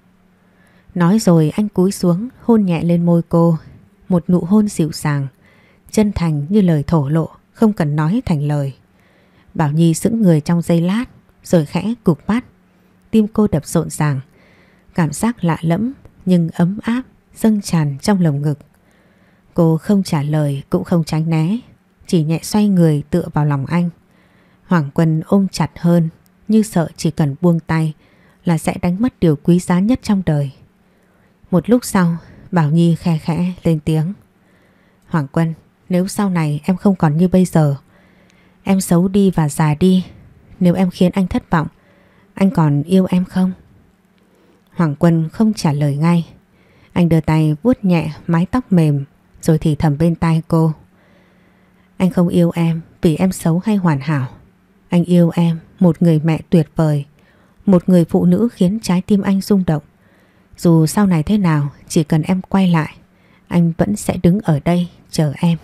Nói rồi anh cúi xuống hôn nhẹ lên môi cô. Một nụ hôn dịu dàng, chân thành như lời thổ lộ, không cần nói thành lời. Bảo Nhi sững người trong giây lát rồi khẽ cụp mắt. Tim cô đập rộn ràng. Cảm giác lạ lẫm nhưng ấm áp dâng tràn trong lồng ngực. Cô không trả lời cũng không tránh né, chỉ nhẹ xoay người tựa vào lòng anh. Hoàng Quân ôm chặt hơn, như sợ chỉ cần buông tay là sẽ đánh mất điều quý giá nhất trong đời. Một lúc sau, Bảo Nhi khe khẽ lên tiếng. Hoàng Quân, nếu sau này em không còn như bây giờ, em xấu đi và già đi, nếu em khiến anh thất vọng, anh còn yêu em không? Hoàng Quân không trả lời ngay. Anh đưa tay vuốt nhẹ mái tóc mềm rồi thì thầm bên tai cô. Anh không yêu em vì em xấu hay hoàn hảo. Anh yêu em, một người mẹ tuyệt vời, một người phụ nữ khiến trái tim anh rung động. Dù sau này thế nào, chỉ cần em quay lại, anh vẫn sẽ đứng ở đây chờ em.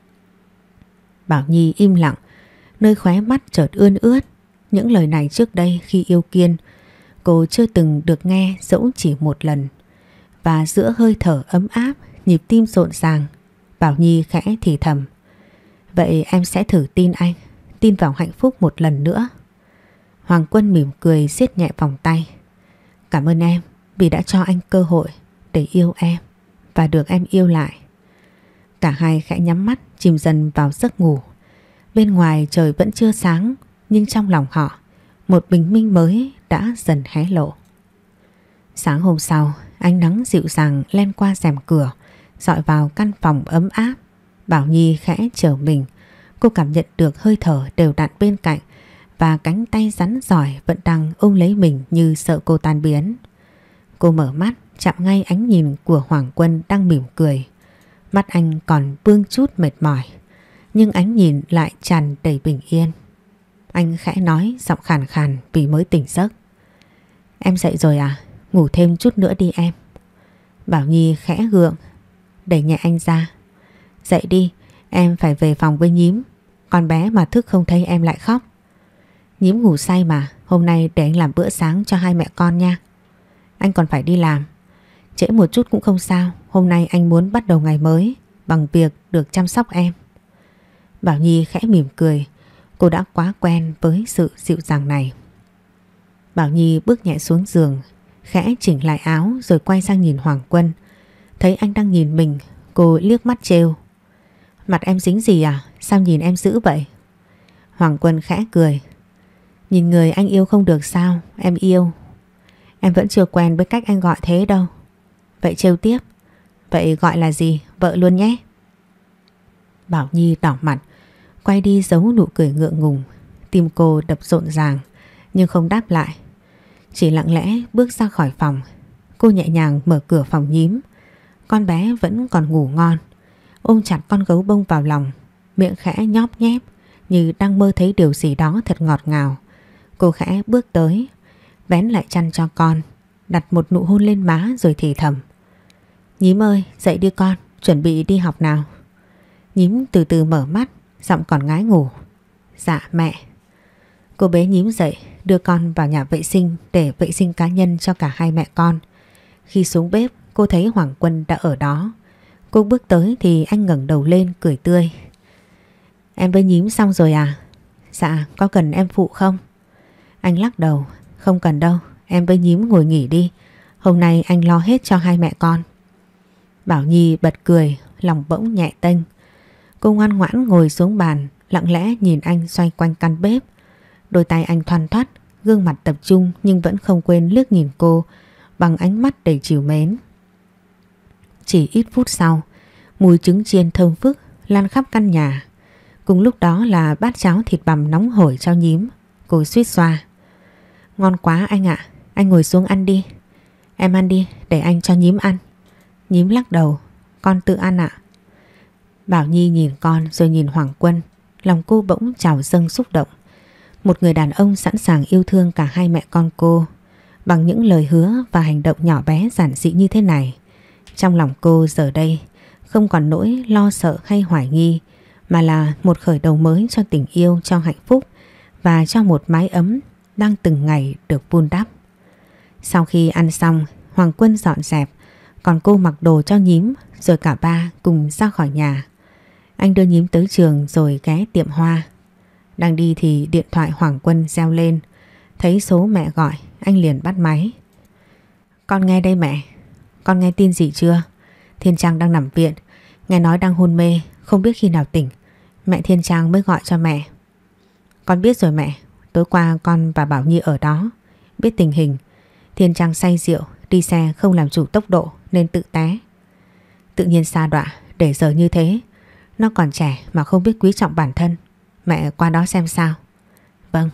Bảo Nhi im lặng, nơi khóe mắt chợt ươn ướt. Những lời này trước đây khi yêu Kiên, cô chưa từng được nghe dẫu chỉ một lần. Và giữa hơi thở ấm áp, nhịp tim rộn ràng, Bảo Nhi khẽ thì thầm. Vậy em sẽ thử tin anh, tin vào hạnh phúc một lần nữa. Hoàng Quân mỉm cười siết nhẹ vòng tay. Cảm ơn em vì đã cho anh cơ hội để yêu em và được em yêu lại. Cả hai khẽ nhắm mắt chìm dần vào giấc ngủ. Bên ngoài trời vẫn chưa sáng, nhưng trong lòng họ một bình minh mới đã dần hé lộ. Sáng hôm sau, ánh nắng dịu dàng len qua rèm cửa, dọi vào căn phòng ấm áp. Bảo Nhi khẽ trở mình. Cô cảm nhận được hơi thở đều đặn bên cạnh và cánh tay rắn giỏi vẫn đang ôm lấy mình như sợ cô tan biến. Cô mở mắt, chạm ngay ánh nhìn của Hoàng Quân đang mỉm cười. Mắt anh còn vương chút mệt mỏi, nhưng ánh nhìn lại tràn đầy bình yên. Anh khẽ nói giọng khàn khàn vì mới tỉnh giấc. Em dậy rồi à? Ngủ thêm chút nữa đi em. Bảo Nhi khẽ gượng, đẩy nhẹ anh ra. Dậy đi, em phải về phòng với nhím. Con bé mà thức không thấy em lại khóc. Nhím ngủ say mà, hôm nay để anh làm bữa sáng cho hai mẹ con nha. Anh còn phải đi làm. Trễ một chút cũng không sao, hôm nay anh muốn bắt đầu ngày mới bằng việc được chăm sóc em. Bảo Nhi khẽ mỉm cười, cô đã quá quen với sự dịu dàng này. Bảo Nhi bước nhẹ xuống giường, khẽ chỉnh lại áo rồi quay sang nhìn Hoàng Quân. Thấy anh đang nhìn mình, cô liếc mắt trêu. Mặt em dính gì à? Sao nhìn em dữ vậy? Hoàng Quân khẽ cười. Nhìn người anh yêu không được sao? Em yêu. Em vẫn chưa quen với cách anh gọi thế đâu. Vậy trêu tiếp. Vậy gọi là gì? Vợ luôn nhé. Bảo Nhi đỏ mặt, quay đi giấu nụ cười ngượng ngùng. Tim cô đập rộn ràng nhưng không đáp lại, chỉ lặng lẽ bước ra khỏi phòng. Cô nhẹ nhàng mở cửa phòng Nhím. Con bé vẫn còn ngủ ngon, ôm chặt con gấu bông vào lòng, miệng khẽ nhóp nhép như đang mơ thấy điều gì đó thật ngọt ngào. Cô khẽ bước tới, vén lại chăn cho con, đặt một nụ hôn lên má rồi thì thầm. Nhím ơi, dậy đi con, chuẩn bị đi học nào. Nhím từ từ mở mắt, giọng còn ngái ngủ. Dạ mẹ. Cô bế Nhím dậy, đưa con vào nhà vệ sinh để vệ sinh cá nhân cho cả hai mẹ con. Khi xuống bếp, cô thấy Hoàng Quân đã ở đó. Cô bước tới thì anh ngẩng đầu lên cười tươi. Em với Nhím xong rồi à? Dạ, có cần em phụ không? Anh lắc đầu. Không cần đâu, em với Nhím ngồi nghỉ đi. Hôm nay anh lo hết cho hai mẹ con. Bảo Nhi bật cười, lòng bỗng nhẹ tênh. Cô ngoan ngoãn ngồi xuống bàn, lặng lẽ nhìn anh xoay quanh căn bếp. Đôi tay anh thoăn thoắt, gương mặt tập trung nhưng vẫn không quên liếc nhìn cô bằng ánh mắt đầy trìu mến. Chỉ ít phút sau, mùi trứng chiên thơm phức lan khắp căn nhà. Cùng lúc đó là bát cháo thịt bằm nóng hổi cho Nhím. Cô suýt xoa. Ngon quá anh ạ, anh ngồi xuống ăn đi. Em ăn đi, để anh cho Nhím ăn. Nhím lắc đầu. Con tự ăn ạ. Bảo Nhi nhìn con rồi nhìn Hoàng Quân. Lòng cô bỗng trào dâng xúc động. Một người đàn ông sẵn sàng yêu thương cả hai mẹ con cô bằng những lời hứa và hành động nhỏ bé giản dị như thế này. Trong lòng cô giờ đây không còn nỗi lo sợ hay hoài nghi, mà là một khởi đầu mới cho tình yêu, cho hạnh phúc và cho một mái ấm đang từng ngày được vun đắp. Sau khi ăn xong, Hoàng Quân dọn dẹp, còn cô mặc đồ cho Nhím, rồi cả ba cùng ra khỏi nhà. Anh đưa Nhím tới trường rồi ghé tiệm hoa. Đang đi thì điện thoại Hoàng Quân reo lên. Thấy số mẹ gọi, anh liền bắt máy. Con nghe đây mẹ. Con nghe tin gì chưa? Thiên Trang đang nằm viện, nghe nói đang hôn mê, không biết khi nào tỉnh. Mẹ Thiên Trang mới gọi cho mẹ. Con biết rồi mẹ. Tối qua con và Bảo Nhi ở đó, biết tình hình. Thiên Trang say rượu, đi xe không làm chủ tốc độ nên tự té. Tự nhiên sa đọa, để giờ như thế. Nó còn trẻ mà không biết quý trọng bản thân. Mẹ qua đó xem sao. Vâng.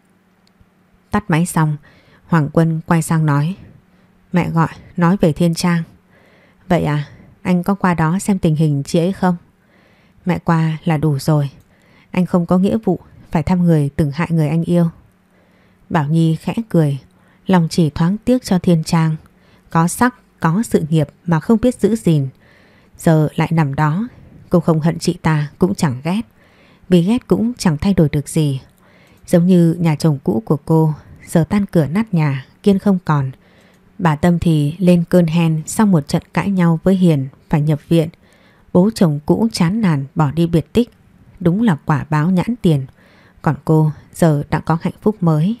Tắt máy xong, Hoàng Quân quay sang nói. Mẹ gọi, nói về Thiên Trang. Vậy à, anh có qua đó xem tình hình chị ấy không? Mẹ qua là đủ rồi. Anh không có nghĩa vụ phải thăm người từng hại người anh yêu. Bảo Nhi khẽ cười, lòng chỉ thoáng tiếc cho Thiên Trang. Có sắc, có sự nghiệp mà không biết giữ gìn. Giờ lại nằm đó. Cô không hận chị ta cũng chẳng ghét, vì ghét cũng chẳng thay đổi được gì. Giống như nhà chồng cũ của cô, giờ tan cửa nát nhà, Kiên không còn. Bà Tâm thì lên cơn hen sau một trận cãi nhau với Hiền, phải nhập viện. Bố chồng cũ chán nản bỏ đi biệt tích. Đúng là quả báo nhãn tiền. Còn cô giờ đã có hạnh phúc mới.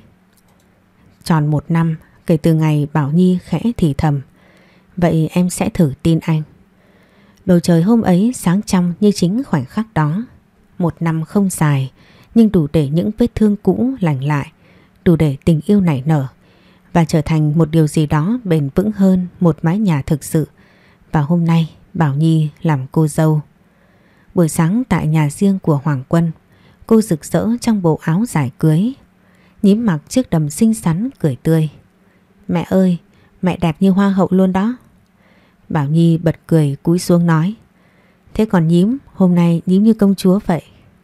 Tròn một năm kể từ ngày Bảo Nhi khẽ thì thầm. Vậy em sẽ thử tin anh. Bầu trời hôm ấy sáng trong như chính khoảnh khắc đó. Một năm không dài, nhưng đủ để những vết thương cũ lành lại, đủ để tình yêu nảy nở và trở thành một điều gì đó bền vững hơn, một mái nhà thực sự. Và hôm nay Bảo Nhi làm cô dâu. Buổi sáng tại nhà riêng của Hoàng Quân, cô rực rỡ trong bộ áo dài cưới. Nhím mặc chiếc đầm xinh xắn cười tươi. Mẹ ơi, mẹ đẹp như hoa hậu luôn đó. Bảo Nhi bật cười cúi xuống nói. Thế còn Nhím, hôm nay Nhím như công chúa vậy.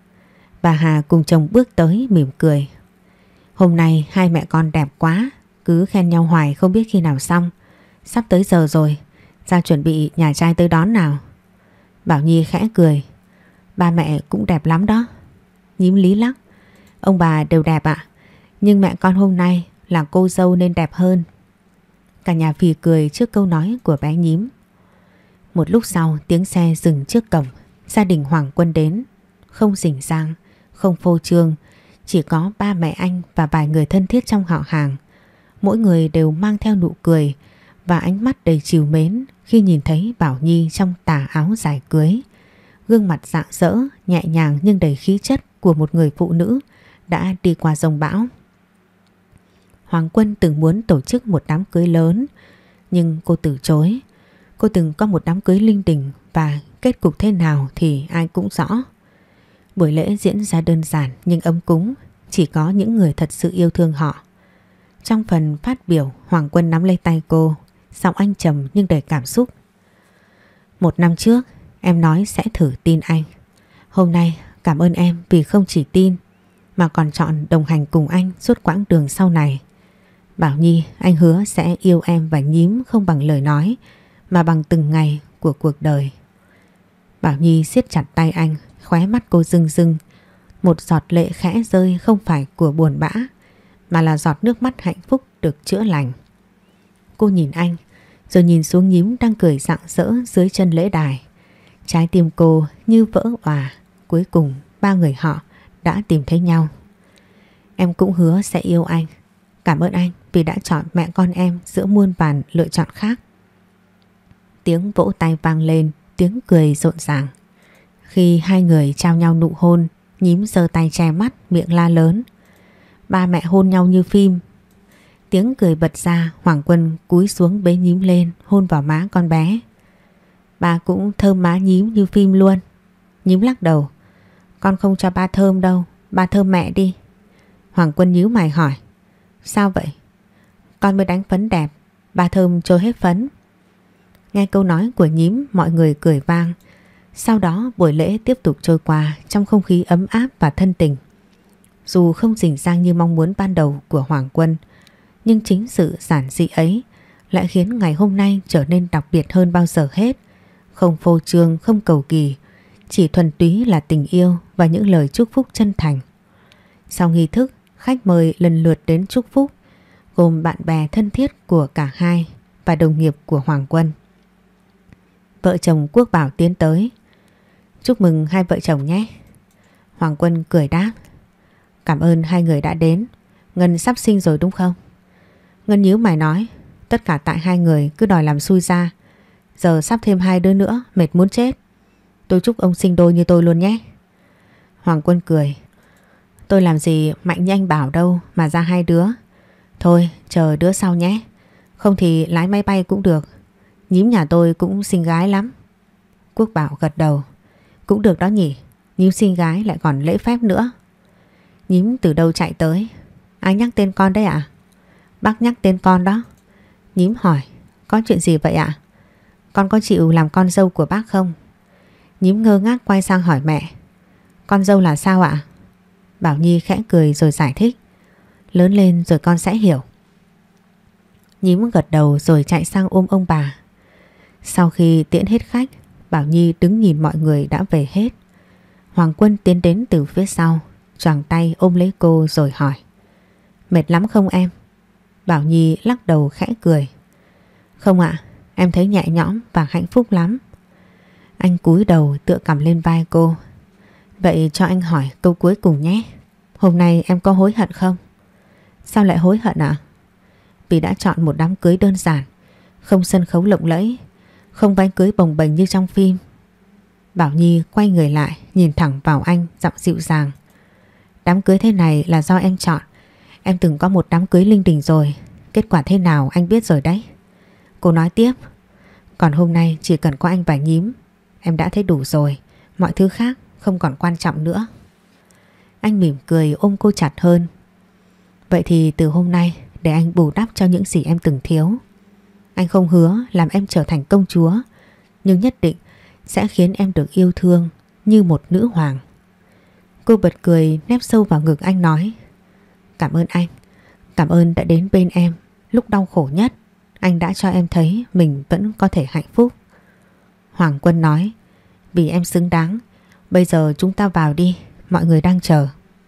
Bà Hà cùng chồng bước tới mỉm cười. Hôm nay hai mẹ con đẹp quá, cứ khen nhau hoài không biết khi nào xong. Sắp tới giờ rồi, ra chuẩn bị nhà trai tới đón nào. Bảo Nhi khẽ cười. Ba mẹ cũng đẹp lắm đó. Nhím lý lắc. Ông bà đều đẹp ạ, nhưng mẹ con hôm nay là cô dâu nên đẹp hơn. Cả nhà phì cười trước câu nói của bé Nhím. Một lúc sau tiếng xe dừng trước cổng. Gia đình Hoàng Quân đến. Không rình rang, không phô trương, chỉ có ba mẹ anh và vài người thân thiết trong họ hàng. Mỗi người đều mang theo nụ cười và ánh mắt đầy trìu mến khi nhìn thấy Bảo Nhi trong tà áo dài cưới. gương mặt rạng rỡ, nhẹ nhàng nhưng đầy khí chất của một người phụ nữ đã đi qua dòng bão. Hoàng Quân từng muốn tổ chức một đám cưới lớn, nhưng cô từ chối. Cô từng có một đám cưới linh đình và kết cục thế nào thì ai cũng rõ. Buổi lễ diễn ra đơn giản nhưng ấm cúng, chỉ có những người thật sự yêu thương họ. Trong phần phát biểu, Hoàng Quân nắm lấy tay cô, giọng anh trầm nhưng đầy cảm xúc. Một năm trước, em nói sẽ thử tin anh. Hôm nay cảm ơn em vì không chỉ tin mà còn chọn đồng hành cùng anh suốt quãng đường sau này. Bảo Nhi, anh hứa sẽ yêu em và Nhím không bằng lời nói mà bằng từng ngày của cuộc đời. Bảo Nhi siết chặt tay anh, khóe mắt cô rưng rưng. Một giọt lệ khẽ rơi không phải của buồn bã mà là giọt nước mắt hạnh phúc được chữa lành. Cô nhìn anh rồi nhìn xuống Nhím đang cười rạng rỡ dưới chân lễ đài. Trái tim cô như vỡ òa. Cuối cùng ba người họ đã tìm thấy nhau. Em cũng hứa sẽ yêu anh. Cảm ơn anh vì đã chọn mẹ con em giữa muôn vàn lựa chọn khác. Tiếng vỗ tay vang lên, tiếng cười rộn ràng. Khi hai người trao nhau nụ hôn, Nhím giơ tay che mắt, miệng la lớn. Ba mẹ hôn nhau như phim. Tiếng cười bật ra, Hoàng Quân cúi xuống bế Nhím lên, hôn vào má con bé. Ba cũng thơm má Nhím như phim luôn. Nhím lắc đầu. Con không cho ba thơm đâu, ba thơm mẹ đi. Hoàng Quân nhíu mày hỏi. Sao vậy? Con mới đánh phấn đẹp, ba thơm trôi hết phấn. Nghe câu nói của Nhím, mọi người cười vang. Sau đó buổi lễ tiếp tục trôi qua trong không khí ấm áp và thân tình. Dù không rình rang như mong muốn ban đầu của Hoàng Quân, nhưng chính sự giản dị ấy lại khiến ngày hôm nay trở nên đặc biệt hơn bao giờ hết. Không phô trương, không cầu kỳ, chỉ thuần túy là tình yêu và những lời chúc phúc chân thành. Sau nghi thức, khách mời lần lượt đến chúc phúc, gồm bạn bè thân thiết của cả hai và đồng nghiệp của Hoàng Quân. Vợ chồng Quốc Bảo tiến tới. Chúc mừng hai vợ chồng nhé. Hoàng Quân cười đáp. Cảm ơn hai người đã đến. Ngân sắp sinh rồi đúng không? Ngân nhíu mày nói. Tất cả tại hai người cứ đòi làm xui ra. Giờ sắp thêm hai đứa nữa, mệt muốn chết. Tôi chúc ông sinh đôi như tôi luôn nhé. Hoàng Quân cười. Tôi làm gì mạnh như anh Bảo đâu mà ra hai đứa. Thôi chờ đứa sau nhé. Không thì lái máy bay cũng được. Nhím nhà tôi cũng xinh gái lắm. Quốc Bảo gật đầu. Cũng được đó nhỉ. Nhím xinh gái lại còn lễ phép nữa. Nhím từ đâu chạy tới? Ai nhắc tên con đấy ạ? Bác nhắc tên con đó. Nhím hỏi. Có chuyện gì vậy ạ? Con có chịu làm con dâu của bác không? Nhím ngơ ngác quay sang hỏi mẹ. Con dâu là sao ạ? Bảo Nhi khẽ cười rồi giải thích. Lớn lên rồi con sẽ hiểu. Nhím gật đầu rồi chạy sang ôm ông bà. Sau khi tiễn hết khách, Bảo Nhi đứng nhìn mọi người đã về hết. Hoàng Quân tiến đến từ phía sau, choàng tay ôm lấy cô rồi hỏi. Mệt lắm không em? Bảo Nhi lắc đầu khẽ cười. Không ạ, em thấy nhẹ nhõm và hạnh phúc lắm. Anh cúi đầu tựa cằm lên vai cô. Vậy cho anh hỏi câu cuối cùng nhé. Hôm nay em có hối hận không? Sao lại hối hận ạ? Vì đã chọn một đám cưới đơn giản, không sân khấu lộng lẫy, không váy cưới bồng bềnh như trong phim. Bảo Nhi quay người lại, nhìn thẳng vào anh, giọng dịu dàng. Đám cưới thế này là do em chọn. Em từng có một đám cưới linh đình rồi. Kết quả thế nào anh biết rồi đấy. Cô nói tiếp. Còn hôm nay chỉ cần có anh và Nhím, em đã thấy đủ rồi. Mọi thứ khác không còn quan trọng nữa. Anh mỉm cười ôm cô chặt hơn. Vậy thì từ hôm nay để anh bù đắp cho những gì em từng thiếu. Anh không hứa làm em trở thành công chúa, nhưng nhất định sẽ khiến em được yêu thương như một nữ hoàng. Cô bật cười nép sâu vào ngực anh nói. Cảm ơn anh. Cảm ơn đã đến bên em lúc đau khổ nhất. Anh đã cho em thấy mình vẫn có thể hạnh phúc. Hoàng Quân nói. Vì em xứng đáng. Bây giờ chúng ta vào đi. Mọi người đang chờ.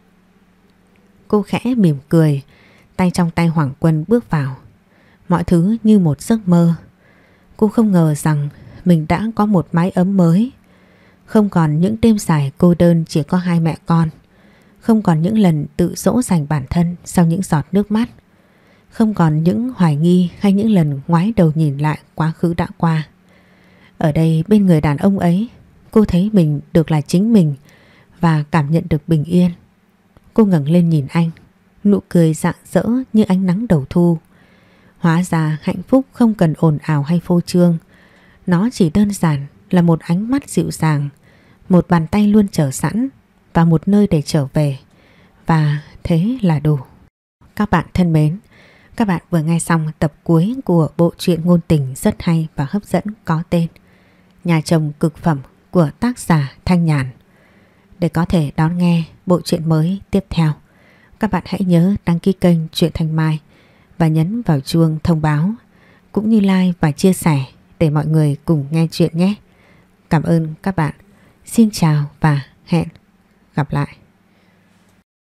Cô khẽ mỉm cười. Tay trong tay Hoàng Quân bước vào. Mọi thứ như một giấc mơ. Cô không ngờ rằng mình đã có một mái ấm mới. Không còn những đêm dài cô đơn chỉ có hai mẹ con. Không còn những lần tự dỗ dành bản thân sau những giọt nước mắt. Không còn những hoài nghi hay những lần ngoái đầu nhìn lại quá khứ đã qua. Ở đây bên người đàn ông ấy, cô thấy mình được là chính mình và cảm nhận được bình yên. Cô ngẩng lên nhìn anh, nụ cười rạng rỡ như ánh nắng đầu thu. Hóa ra hạnh phúc không cần ồn ào hay phô trương. Nó chỉ đơn giản là một ánh mắt dịu dàng, một bàn tay luôn chờ sẵn và một nơi để trở về. Và thế là đủ. Các bạn thân mến, các bạn vừa nghe xong tập cuối của bộ truyện ngôn tình rất hay và hấp dẫn có tên Nhà chồng cực phẩm của tác giả Thanh Nhàn. Để có thể đón nghe bộ truyện mới tiếp theo, các bạn hãy nhớ đăng ký kênh Truyện Thanh Mai và nhấn vào chuông thông báo, cũng như like và chia sẻ để mọi người cùng nghe chuyện nhé. Cảm ơn các bạn. Xin chào và hẹn gặp lại.